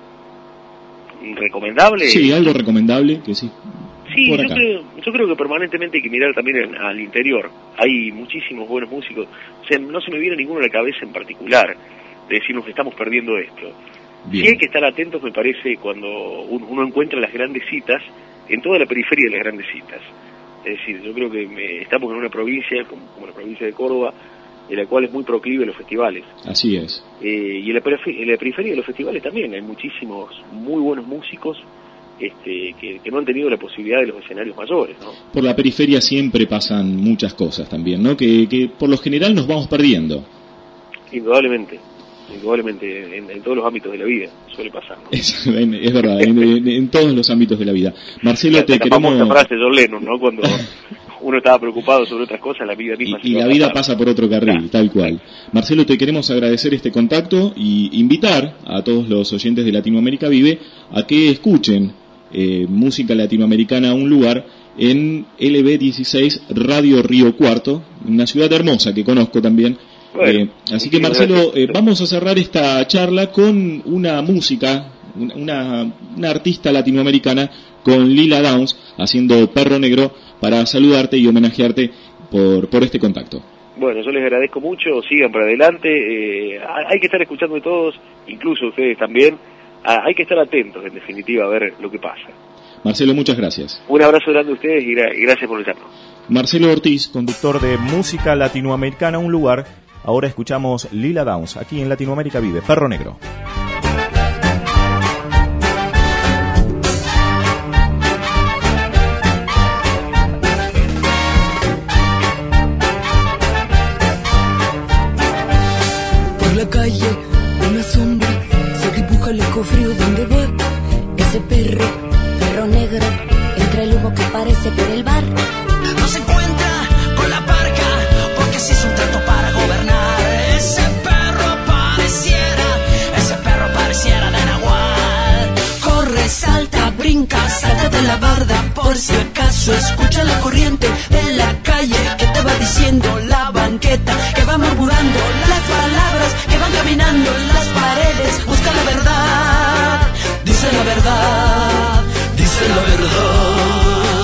[SPEAKER 25] ¿Recomendable?
[SPEAKER 1] Sí, algo recomendable, que sí.
[SPEAKER 25] Sí, yo creo, yo creo que permanentemente hay que mirar también en, al interior. Hay muchísimos buenos músicos. O sea, no se me viene ninguno a la cabeza en particular de decir nos estamos perdiendo esto. Bien. Sí hay que estar atentos, me parece, cuando uno encuentra las grandes citas en toda la periferia de las grandes citas. Es decir, yo creo que me, estamos en una provincia, como, como la provincia de Córdoba, en la cual es muy proclive a los festivales.
[SPEAKER 1] Así es.
[SPEAKER 25] Eh, y en la, periferia, en la periferia de los festivales también hay muchísimos muy buenos músicos este, que, que no han tenido la posibilidad de los escenarios mayores, ¿no?
[SPEAKER 1] Por la periferia siempre pasan muchas cosas también, ¿no? Que, que por lo general nos vamos perdiendo.
[SPEAKER 25] Indudablemente. Indudablemente, en, en todos los ámbitos de la vida suele pasar, ¿no?
[SPEAKER 1] Es, es verdad, en, en, en todos los ámbitos de la vida. Marcelo, la, te
[SPEAKER 25] la
[SPEAKER 1] queremos...
[SPEAKER 25] famosa frase de John Lennon, ¿no? Cuando uno estaba preocupado sobre otras cosas, la vida misma...
[SPEAKER 1] Y, y la vida pasa por otro carril, tal cual. Marcelo, te queremos agradecer este contacto y invitar a todos los oyentes de Latinoamérica Vive a que escuchen eh, música latinoamericana a un lugar en L B dieciséis Radio Río Cuarto, una ciudad hermosa que conozco también. Bueno, eh, así que Marcelo, eh, vamos a cerrar esta charla con una música, una, una artista latinoamericana, con Lila Downs, haciendo Perro Negro, para saludarte y homenajearte por, por este contacto.
[SPEAKER 25] Bueno, yo les agradezco mucho, sigan para adelante, eh, hay que estar escuchando de todos, incluso ustedes también, hay que estar atentos en definitiva a ver lo que pasa.
[SPEAKER 1] Marcelo, muchas gracias.
[SPEAKER 25] Un abrazo grande a ustedes y, gra- y gracias por el llamarnos.
[SPEAKER 1] Marcelo Ortiz, conductor de Música Latinoamericana, un lugar. Ahora escuchamos Lila Downs, aquí en Latinoamérica Vive, Perro Negro.
[SPEAKER 6] Por la calle una sombra se escucha la corriente de la calle que te va diciendo, la banqueta que va murmurando, las palabras que van caminando en las paredes. Busca la verdad, dice la verdad, dice la verdad.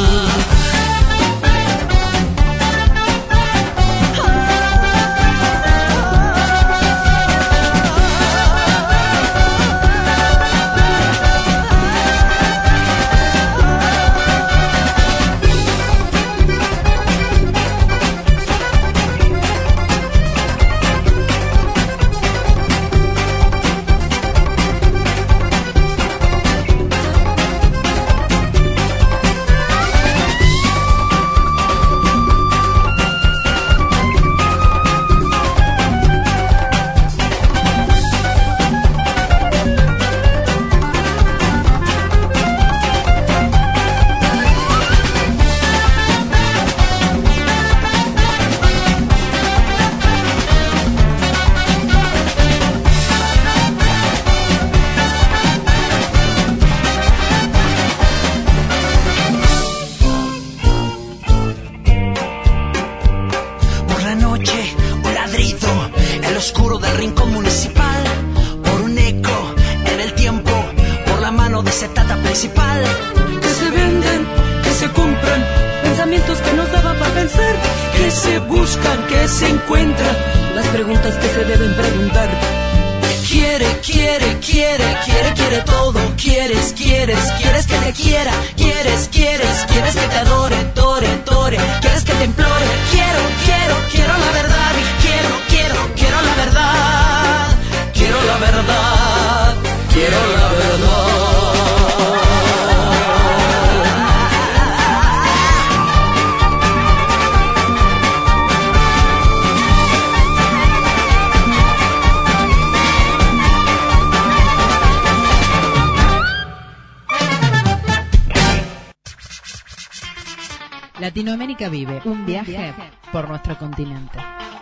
[SPEAKER 2] Latinoamérica Vive, un viaje por nuestro continente.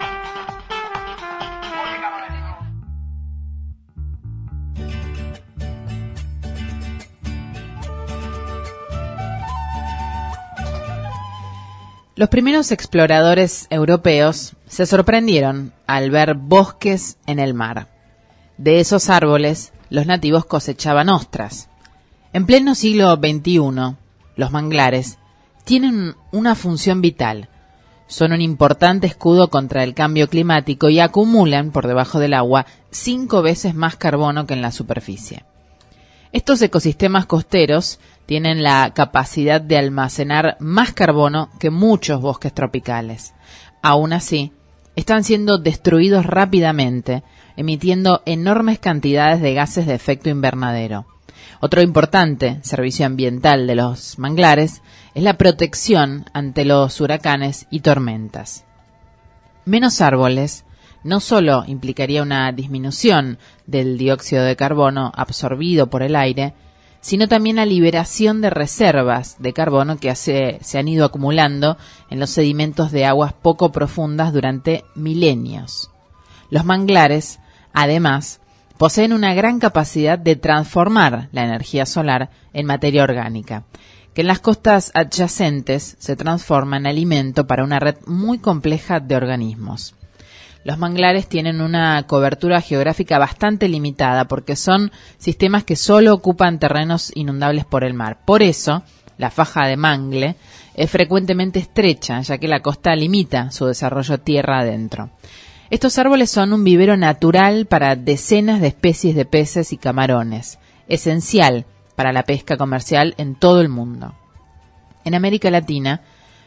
[SPEAKER 2] Los primeros exploradores europeos se sorprendieron al ver bosques en el mar. De esos árboles, los nativos cosechaban ostras. En pleno siglo veintiuno, los manglares tienen una función vital. Son un importante escudo contra el cambio climático y acumulan por debajo del agua cinco veces más carbono que en la superficie. Estos ecosistemas costeros tienen la capacidad de almacenar más carbono que muchos bosques tropicales. Aún así, están siendo destruidos rápidamente, emitiendo enormes cantidades de gases de efecto invernadero. Otro importante servicio ambiental de los manglares es la protección ante los huracanes y tormentas. Menos árboles no solo implicaría una disminución del dióxido de carbono absorbido por el aire, sino también la liberación de reservas de carbono que hace, se han ido acumulando en los sedimentos de aguas poco profundas durante milenios. Los manglares, además, poseen una gran capacidad de transformar la energía solar en materia orgánica, que en las costas adyacentes se transforma en alimento para una red muy compleja de organismos. Los manglares tienen una cobertura geográfica bastante limitada porque son sistemas que solo ocupan terrenos inundables por el mar. Por eso, la faja de mangle es frecuentemente estrecha, ya que la costa limita su desarrollo tierra adentro. Estos árboles son un vivero natural para decenas de especies de peces y camarones, esencial para la pesca comercial en todo el mundo. En América Latina,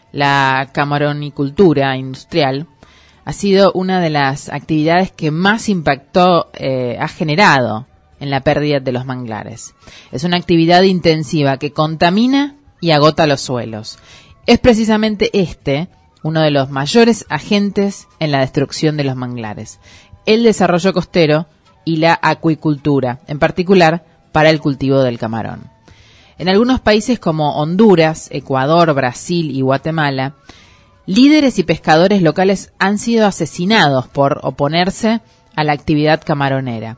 [SPEAKER 2] la camaronicultura industrial ha sido una de las actividades que más impacto eh, ha generado en la pérdida de los manglares. Es una actividad intensiva que contamina y agota los suelos. Es precisamente este uno de los mayores agentes en la destrucción de los manglares, el desarrollo costero y la acuicultura, en particular para el cultivo del camarón. En algunos países como Honduras, Ecuador, Brasil y Guatemala, líderes y pescadores locales han sido asesinados por oponerse a la actividad camaronera.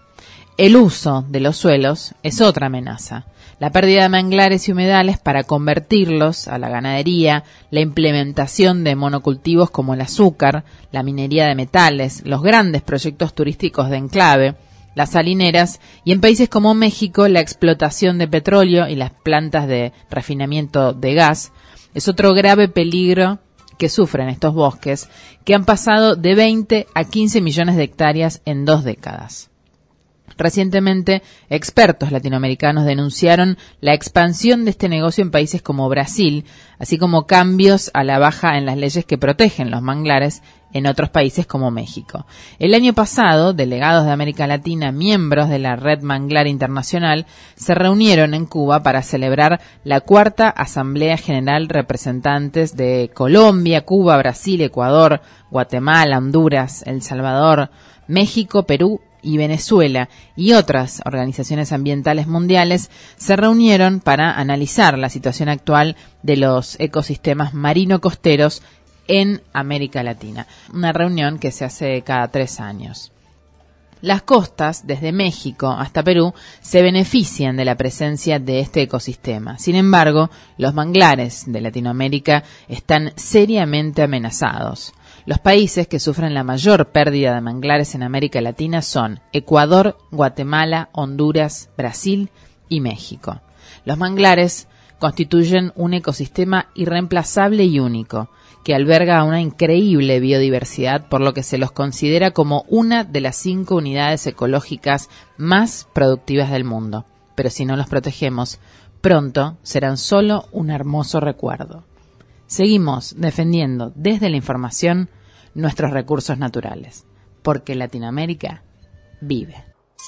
[SPEAKER 2] El uso de los suelos es otra amenaza. La pérdida de manglares y humedales para convertirlos a la ganadería, la implementación de monocultivos como el azúcar, la minería de metales, los grandes proyectos turísticos de enclave, las salineras y en países como México la explotación de petróleo y las plantas de refinamiento de gas es otro grave peligro que sufren estos bosques que han pasado de veinte a quince millones de hectáreas en dos décadas. Recientemente, expertos latinoamericanos denunciaron la expansión de este negocio en países como Brasil, así como cambios a la baja en las leyes que protegen los manglares en otros países como México. El año pasado, delegados de América Latina, miembros de la Red Manglar Internacional, se reunieron en Cuba para celebrar la cuarta Asamblea General representantes de Colombia, Cuba, Brasil, Ecuador, Guatemala, Honduras, El Salvador, México, Perú y Venezuela y otras organizaciones ambientales mundiales se reunieron para analizar la situación actual de los ecosistemas marino-costeros en América Latina. Una reunión que se hace cada tres años. Las costas, desde México hasta Perú, se benefician de la presencia de este ecosistema. Sin embargo, los manglares de Latinoamérica están seriamente amenazados. Los países que sufren la mayor pérdida de manglares en América Latina son Ecuador, Guatemala, Honduras, Brasil y México. Los manglares constituyen un ecosistema irreemplazable y único, que alberga una increíble biodiversidad, por lo que se los considera como una de las cinco unidades ecológicas más productivas del mundo. Pero si no los protegemos, pronto serán solo un hermoso recuerdo. Seguimos defendiendo desde la información nuestros recursos naturales, porque Latinoamérica vive.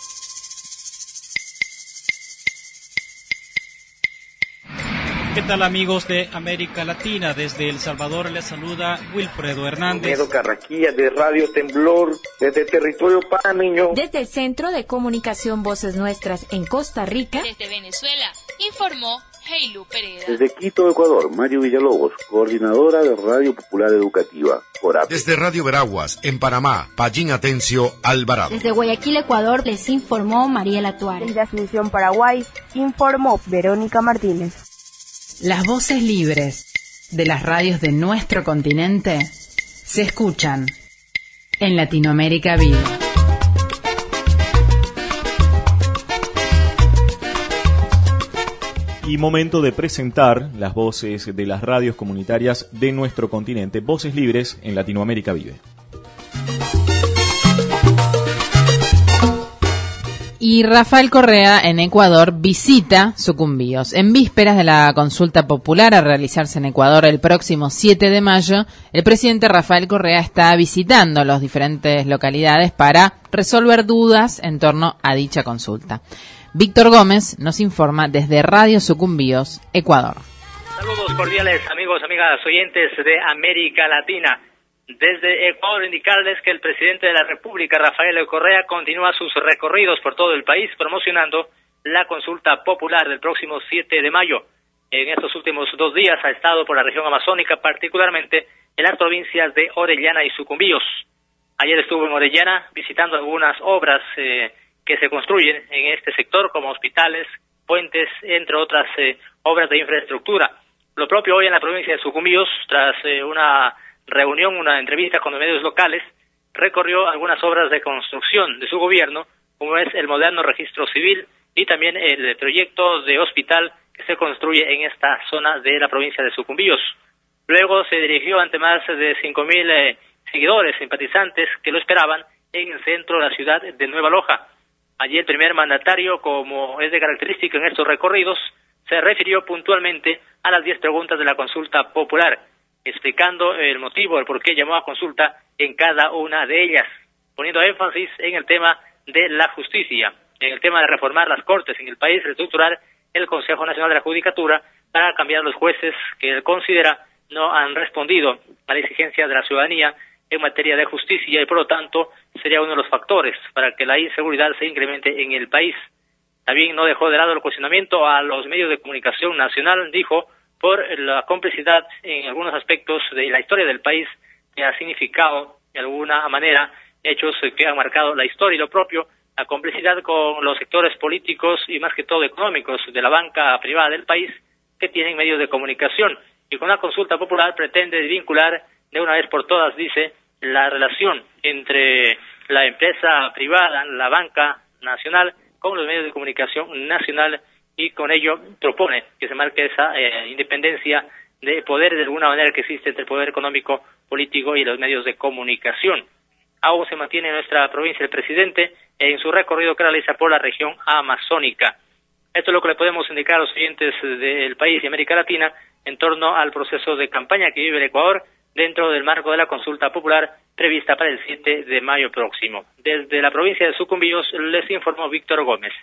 [SPEAKER 8] ¿Qué tal, amigos de América Latina? Desde El Salvador les saluda Wilfredo Hernández.
[SPEAKER 9] Pedro Carraquilla de Radio Temblor, desde el territorio panameño.
[SPEAKER 11] Desde el Centro de Comunicación Voces Nuestras en Costa Rica.
[SPEAKER 12] Desde Venezuela, informó Heilu Pereda.
[SPEAKER 13] Desde Quito, Ecuador, Mario Villalobos, coordinadora de Radio Popular Educativa.
[SPEAKER 26] Desde Radio Veraguas, en Panamá, Pallín Atencio Alvarado.
[SPEAKER 11] Desde Guayaquil, Ecuador, les informó Mariela Tuárez.
[SPEAKER 27] Desde Asunción, Paraguay, informó Verónica Martínez.
[SPEAKER 2] Las voces libres de las radios de nuestro continente se escuchan en Latinoamérica Vive.
[SPEAKER 1] Y momento de presentar las voces de las radios comunitarias de nuestro continente, voces libres en Latinoamérica Vive.
[SPEAKER 2] Y Rafael Correa, en Ecuador, visita Sucumbíos. En vísperas de la consulta popular a realizarse en Ecuador el próximo siete de mayo, el presidente Rafael Correa está visitando las diferentes localidades para resolver dudas en torno a dicha consulta. Víctor Gómez nos informa desde Radio Sucumbíos, Ecuador.
[SPEAKER 28] Saludos cordiales, amigos, amigas, oyentes de América Latina. Desde Ecuador, indicarles que el presidente de la República, Rafael Correa, continúa sus recorridos por todo el país promocionando la consulta popular del próximo siete de mayo. En estos últimos dos días ha estado por la región amazónica, particularmente en las provincias de Orellana y Sucumbíos. Ayer estuvo en Orellana visitando algunas obras eh, que se construyen en este sector, como hospitales, puentes, entre otras eh, obras de infraestructura. Lo propio hoy en la provincia de Sucumbíos, tras eh, una reunión, una entrevista con los medios locales, recorrió algunas obras de construcción de su gobierno, como es el moderno registro civil y también el proyecto de hospital que se construye en esta zona de la provincia de Sucumbíos. Luego se dirigió ante más de cinco mil eh, seguidores, simpatizantes que lo esperaban en el centro de la ciudad de Nueva Loja. Allí el primer mandatario, como es de característica en estos recorridos, se refirió puntualmente a las diez preguntas de la consulta popular, explicando el motivo, el por qué llamó a consulta en cada una de ellas, poniendo énfasis en el tema de la justicia, en el tema de reformar las cortes en el país, reestructurar el Consejo Nacional de la Judicatura para cambiar los jueces que él considera no han respondido a la exigencia de la ciudadanía en materia de justicia y por lo tanto sería uno de los factores para que la inseguridad se incremente en el país. También no dejó de lado el cuestionamiento a los medios de comunicación nacional, dijo, por la complicidad en algunos aspectos de la historia del país que ha significado de alguna manera hechos que han marcado la historia y lo propio la complicidad con los sectores políticos y más que todo económicos de la banca privada del país que tienen medios de comunicación. Y con la consulta popular pretende vincular de una vez por todas, dice, la relación entre la empresa privada, la banca nacional, con los medios de comunicación nacional, y con ello propone que se marque esa eh, independencia de poder de alguna manera que existe entre el poder económico, político y los medios de comunicación. Aún se mantiene en nuestra provincia el presidente en su recorrido que realiza por la región amazónica. Esto es lo que le podemos indicar a los oyentes del país y América Latina en torno al proceso de campaña que vive el Ecuador dentro del marco de la consulta popular prevista para el siete de mayo próximo. Desde la provincia de Sucumbíos les informó Víctor Gómez.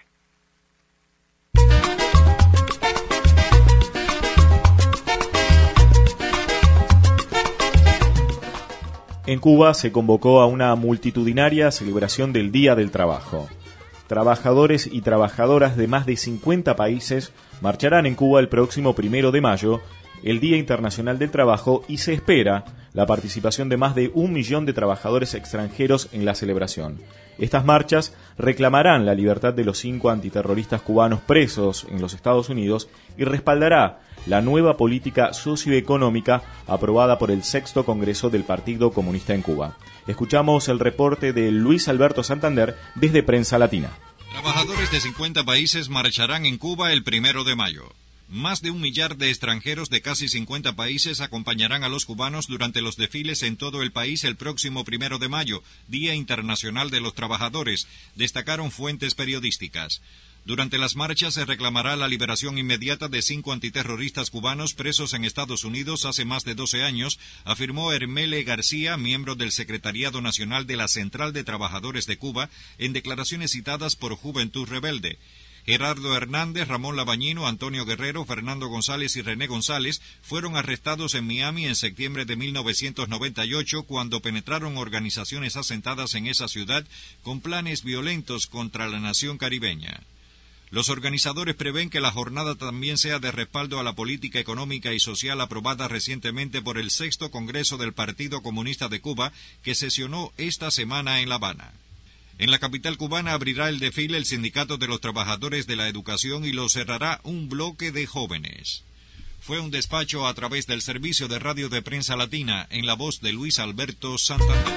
[SPEAKER 1] En Cuba se convocó a una multitudinaria celebración del Día del Trabajo. Trabajadores y trabajadoras de más de cincuenta países marcharán en Cuba el próximo primero de mayo, el Día Internacional del Trabajo, y se espera la participación de más de un millón de trabajadores extranjeros en la celebración. Estas marchas reclamarán la libertad de los cinco antiterroristas cubanos presos en los Estados Unidos y respaldará la nueva política socioeconómica aprobada por el sexto Congreso del Partido Comunista en Cuba. Escuchamos el reporte de Luis Alberto Santander desde Prensa Latina.
[SPEAKER 10] Trabajadores de cincuenta países marcharán en Cuba el primero de mayo. Más de un millar de extranjeros de casi cincuenta países acompañarán a los cubanos durante los desfiles en todo el país el próximo primero de mayo, Día Internacional de los Trabajadores, destacaron fuentes periodísticas. Durante las marchas se reclamará la liberación inmediata de cinco antiterroristas cubanos presos en Estados Unidos hace más de doce años, afirmó Hermele García, miembro del Secretariado Nacional de la Central de Trabajadores de Cuba, en declaraciones citadas por Juventud Rebelde. Gerardo Hernández, Ramón Labañino, Antonio Guerrero, Fernando González y René González fueron arrestados en Miami en septiembre de mil novecientos noventa y ocho cuando penetraron organizaciones asentadas en esa ciudad con planes violentos contra la nación caribeña. Los organizadores prevén que la jornada también sea de respaldo a la política económica y social aprobada recientemente por el sexto Congreso del Partido Comunista de Cuba, que sesionó esta semana en La Habana. En la capital cubana abrirá el desfile el Sindicato de los Trabajadores de la Educación y lo cerrará un bloque de jóvenes. Fue un despacho a través del Servicio de Radio de Prensa Latina en la voz de Luis Alberto Santander.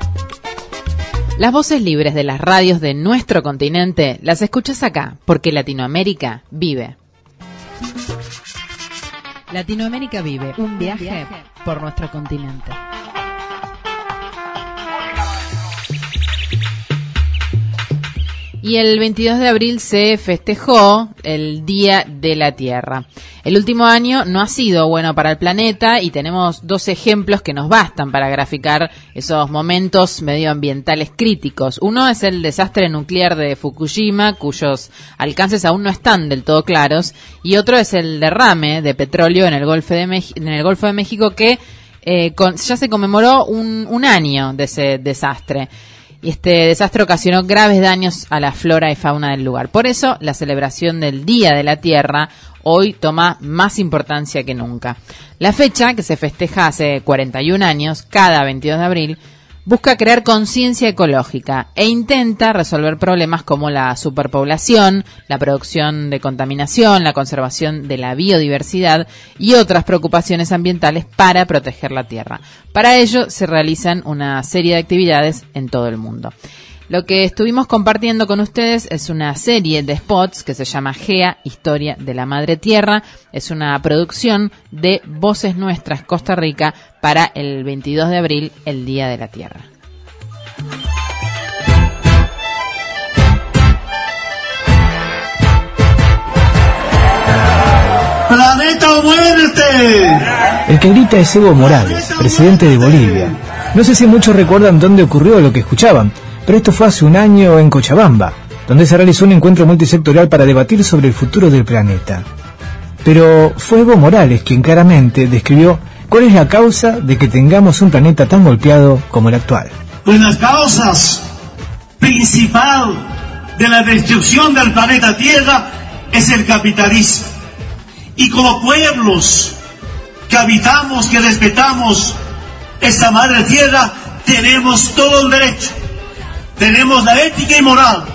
[SPEAKER 2] Las voces libres de las radios de nuestro continente las escuchas acá, porque Latinoamérica vive. Latinoamérica vive, un viaje por nuestro continente. Y el veintidós de abril se festejó el Día de la Tierra. El último año no ha sido bueno para el planeta y tenemos dos ejemplos que nos bastan para graficar esos momentos medioambientales críticos. Uno es el desastre nuclear de Fukushima, cuyos alcances aún no están del todo claros, y otro es el derrame de petróleo en el Golfo de, Mex- en el Golfo de México que eh, con, ya se conmemoró un, un año de ese desastre. Y este desastre ocasionó graves daños a la flora y fauna del lugar. Por eso, la celebración del Día de la Tierra hoy toma más importancia que nunca. La fecha, que se festeja hace cuarenta y un años, cada veintidós de abril, busca crear conciencia ecológica e intenta resolver problemas como la superpoblación, la producción de contaminación, la conservación de la biodiversidad y otras preocupaciones ambientales para proteger la tierra. Para ello se realizan una serie de actividades en todo el mundo. Lo que estuvimos compartiendo con ustedes es una serie de spots que se llama GEA, Historia de la Madre Tierra. Es una producción de Voces Nuestras Costa Rica para el veintidós de abril, el Día de la Tierra.
[SPEAKER 14] ¡Planeta o muerte!
[SPEAKER 15] El que grita es Evo Morales, presidente de Bolivia. No sé si muchos recuerdan dónde ocurrió lo que escuchaban, pero esto fue hace un año en Cochabamba, donde se realizó un encuentro multisectorial para debatir sobre el futuro del planeta. Pero fue Evo Morales quien claramente describió cuál es la causa de que tengamos un planeta tan golpeado como el actual.
[SPEAKER 14] Pues las causas principal de la destrucción del planeta Tierra es el capitalismo. Y como pueblos que habitamos, que respetamos esta madre tierra, tenemos todo el derecho. Tenemos la ética y moral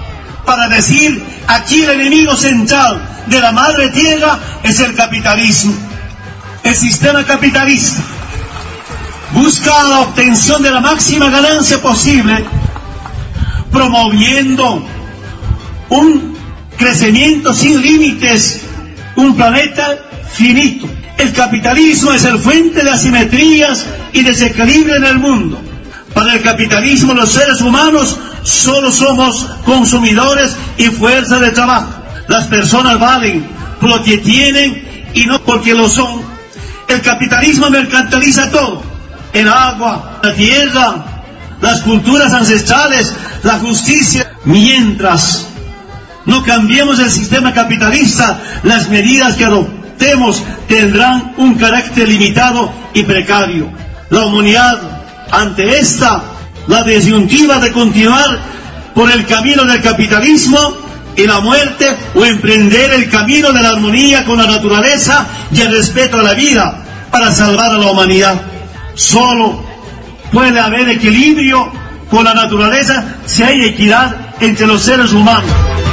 [SPEAKER 14] para decir, aquí el enemigo central de la madre tierra es el capitalismo. El sistema capitalista busca la obtención de la máxima ganancia posible, promoviendo un crecimiento sin límites, un planeta finito. El capitalismo es el fuente de asimetrías y desequilibrio en el mundo. Para el capitalismo los seres humanos solo somos consumidores y fuerza de trabajo. Las personas valen por lo que tienen y no porque lo son. El capitalismo mercantiliza todo: el agua, la tierra, las culturas ancestrales, la justicia. Mientras no cambiemos el sistema capitalista, las medidas que adoptemos tendrán un carácter limitado y precario. La humanidad, ante esta, la disyuntiva de continuar por el camino del capitalismo y la muerte, o emprender el camino de la armonía con la naturaleza y el respeto a la vida para salvar a la humanidad. Solo puede haber equilibrio con la naturaleza si hay equidad entre los seres humanos.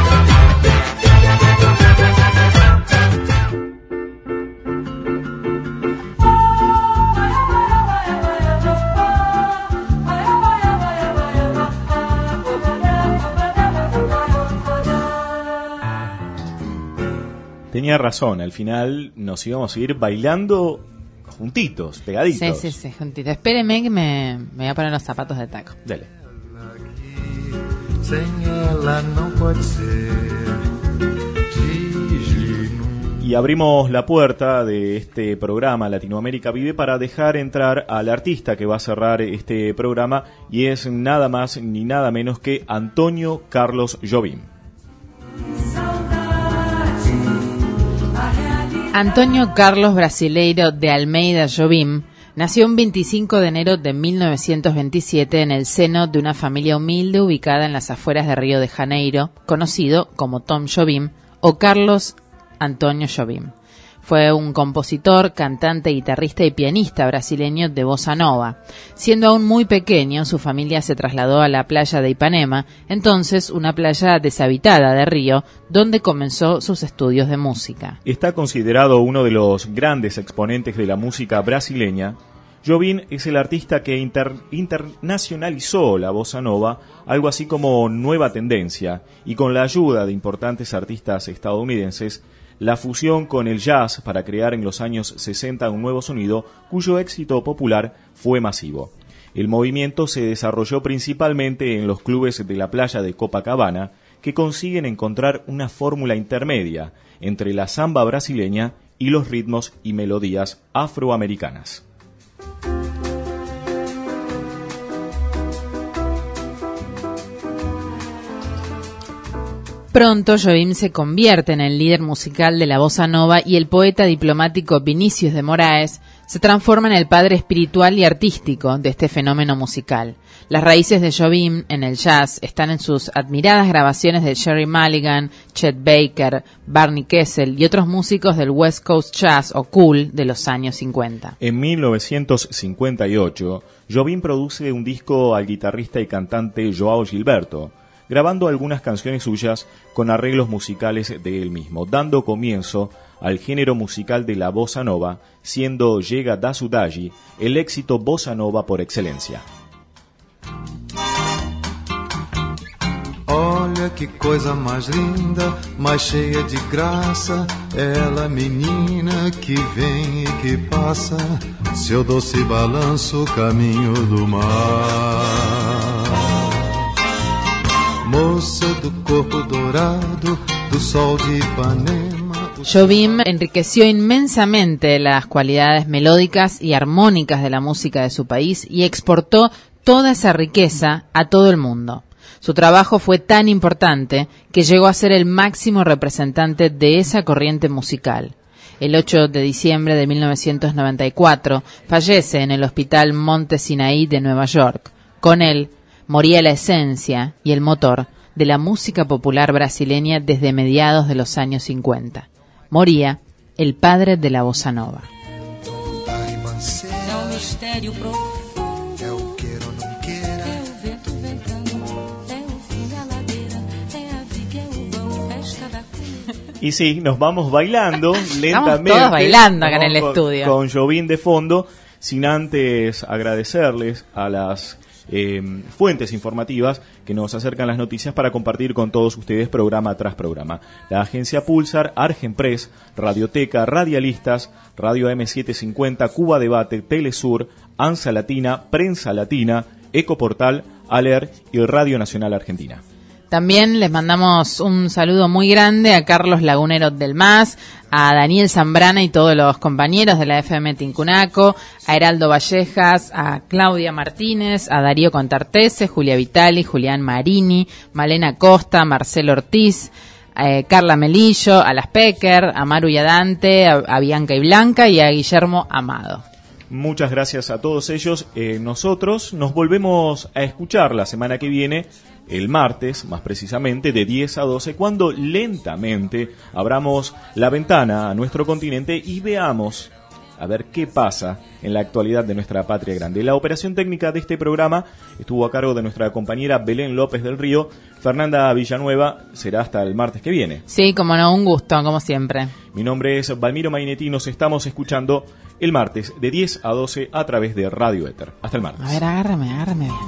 [SPEAKER 1] Tenía razón, al final nos íbamos a ir bailando juntitos, pegaditos.
[SPEAKER 2] Sí, sí, sí, juntitos. Espéreme que me, me voy a poner los zapatos de taco.
[SPEAKER 1] Dale. Y abrimos la puerta de este programa Latinoamérica Vive para dejar entrar al artista que va a cerrar este programa, y es nada más ni nada menos que Antônio Carlos Jobim.
[SPEAKER 2] Antônio Carlos Brasileiro de Almeida Jobim nació un veinticinco de enero de mil novecientos veintisiete en el seno de una familia humilde ubicada en las afueras de Río de Janeiro, conocido como Tom Jobim o Carlos Antônio Jobim. Fue un compositor, cantante, guitarrista y pianista brasileño de bossa nova. Siendo aún muy pequeño, su familia se trasladó a la playa de Ipanema, entonces una playa deshabitada de Río, donde comenzó sus estudios de música.
[SPEAKER 1] Está considerado uno de los grandes exponentes de la música brasileña. Jobim es el artista que inter- internacionalizó la bossa nova, algo así como nueva tendencia, y con la ayuda de importantes artistas estadounidenses, la fusión con el jazz para crear en los años sesenta un nuevo sonido cuyo éxito popular fue masivo. El movimiento se desarrolló principalmente en los clubes de la playa de Copacabana, que consiguen encontrar una fórmula intermedia entre la samba brasileña y los ritmos y melodías afroamericanas.
[SPEAKER 2] Pronto Jobim se convierte en el líder musical de la bossa nova y el poeta diplomático Vinícius de Moraes se transforma en el padre espiritual y artístico de este fenómeno musical. Las raíces de Jobim en el jazz están en sus admiradas grabaciones de Gerry Mulligan, Chet Baker, Barney Kessel y otros músicos del West Coast Jazz o Cool de los años cincuenta.
[SPEAKER 1] En mil novecientos cincuenta y ocho, Jobim produce un disco al guitarrista y cantante João Gilberto, grabando algunas canciones suyas con arreglos musicales de él mismo, dando comienzo al género musical de la bossa nova, siendo Chega da Saudade el éxito bossa nova por excelencia.
[SPEAKER 24] Olha que coisa mais linda, mais cheia de graça, ela menina que vem e que passa, seu doce balanço caminho do mar. Moça do corpo dourado, do sol de Ipanema.
[SPEAKER 2] Jobim enriqueció inmensamente las cualidades melódicas y armónicas de la música de su país y exportó toda esa riqueza a todo el mundo. Su trabajo fue tan importante que llegó a ser el máximo representante de esa corriente musical. El ocho de diciembre de mil novecientos noventa y cuatro fallece en el Hospital Monte Sinaí de Nueva York. Con él moría la esencia y el motor de la música popular brasileña desde mediados de los años cincuenta. Moría el padre de la bossa nova.
[SPEAKER 1] Y sí, nos vamos bailando lentamente.
[SPEAKER 2] Estamos todos bailando acá en el
[SPEAKER 1] con,
[SPEAKER 2] estudio.
[SPEAKER 1] Con Jovín de fondo, sin antes agradecerles a las eh, fuentes informativas que nos acercan las noticias para compartir con todos ustedes programa tras programa. La agencia Pulsar, Argenpress, Radioteca, Radialistas, Radio M setecientos cincuenta, Cuba Debate, Telesur, ANSA Latina, Prensa Latina, Ecoportal, Aler y Radio Nacional Argentina.
[SPEAKER 2] También les mandamos un saludo muy grande a Carlos Lagunero del M A S, a Daniel Zambrana y todos los compañeros de la F M Tincunaco, a Heraldo Vallejas, a Claudia Martínez, a Darío Contartese, Julia Vitali, Julián Marini, Malena Costa, Marcelo Ortiz, eh, Carla Melillo, a las Pecker, a Maru y a Dante, a, a Bianca y Blanca y a Guillermo Amado.
[SPEAKER 1] Muchas gracias a todos ellos. Eh, nosotros nos volvemos a escuchar la semana que viene, el martes, más precisamente, de diez a doce, cuando lentamente abramos la ventana a nuestro continente y veamos a ver qué pasa en la actualidad de nuestra patria grande. La operación técnica de este programa estuvo a cargo de nuestra compañera Belén López del Río. Fernanda Villanueva será hasta el martes que viene.
[SPEAKER 2] Sí, como no, un gusto, como siempre.
[SPEAKER 1] Mi nombre es Valmiro Mainetti, nos estamos escuchando el martes de diez a doce a través de Radio Éter. Hasta el martes.
[SPEAKER 2] A ver, agárrame, agárrame bien.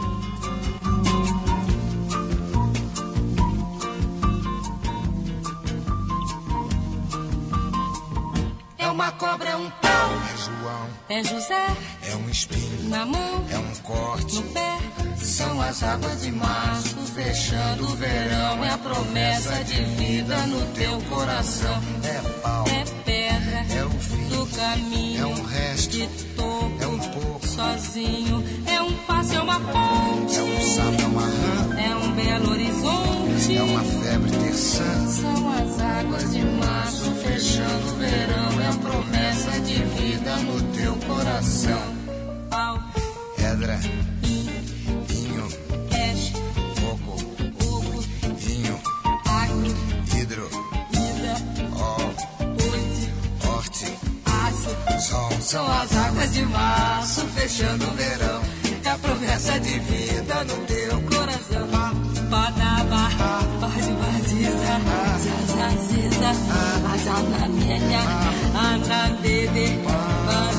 [SPEAKER 3] É uma cobra, é um pau, é João, é José, é um espinho na mão, é um corte no pé. São as águas de março fechando o verão, é a promessa de vida no teu coração. É pau, é pedra, é o fim do caminho, é um resto de topo, é um pouco sozinho, é um passo, é uma ponte, é um sapo, é uma rã, é um belo horizonte, é uma febre terçã. São as águas de março fechando o verão, é a promessa de vida no teu coração. Pau, pedra, vinho, cash, coco, ovo, vinho, acre, hidro, ida, ó, oite, horte, aço, sol. São as águas de março fechando o verão, é a promessa de vida no teu coração. Badaba, bade baziza, zazaziza, azanamenya, anandede,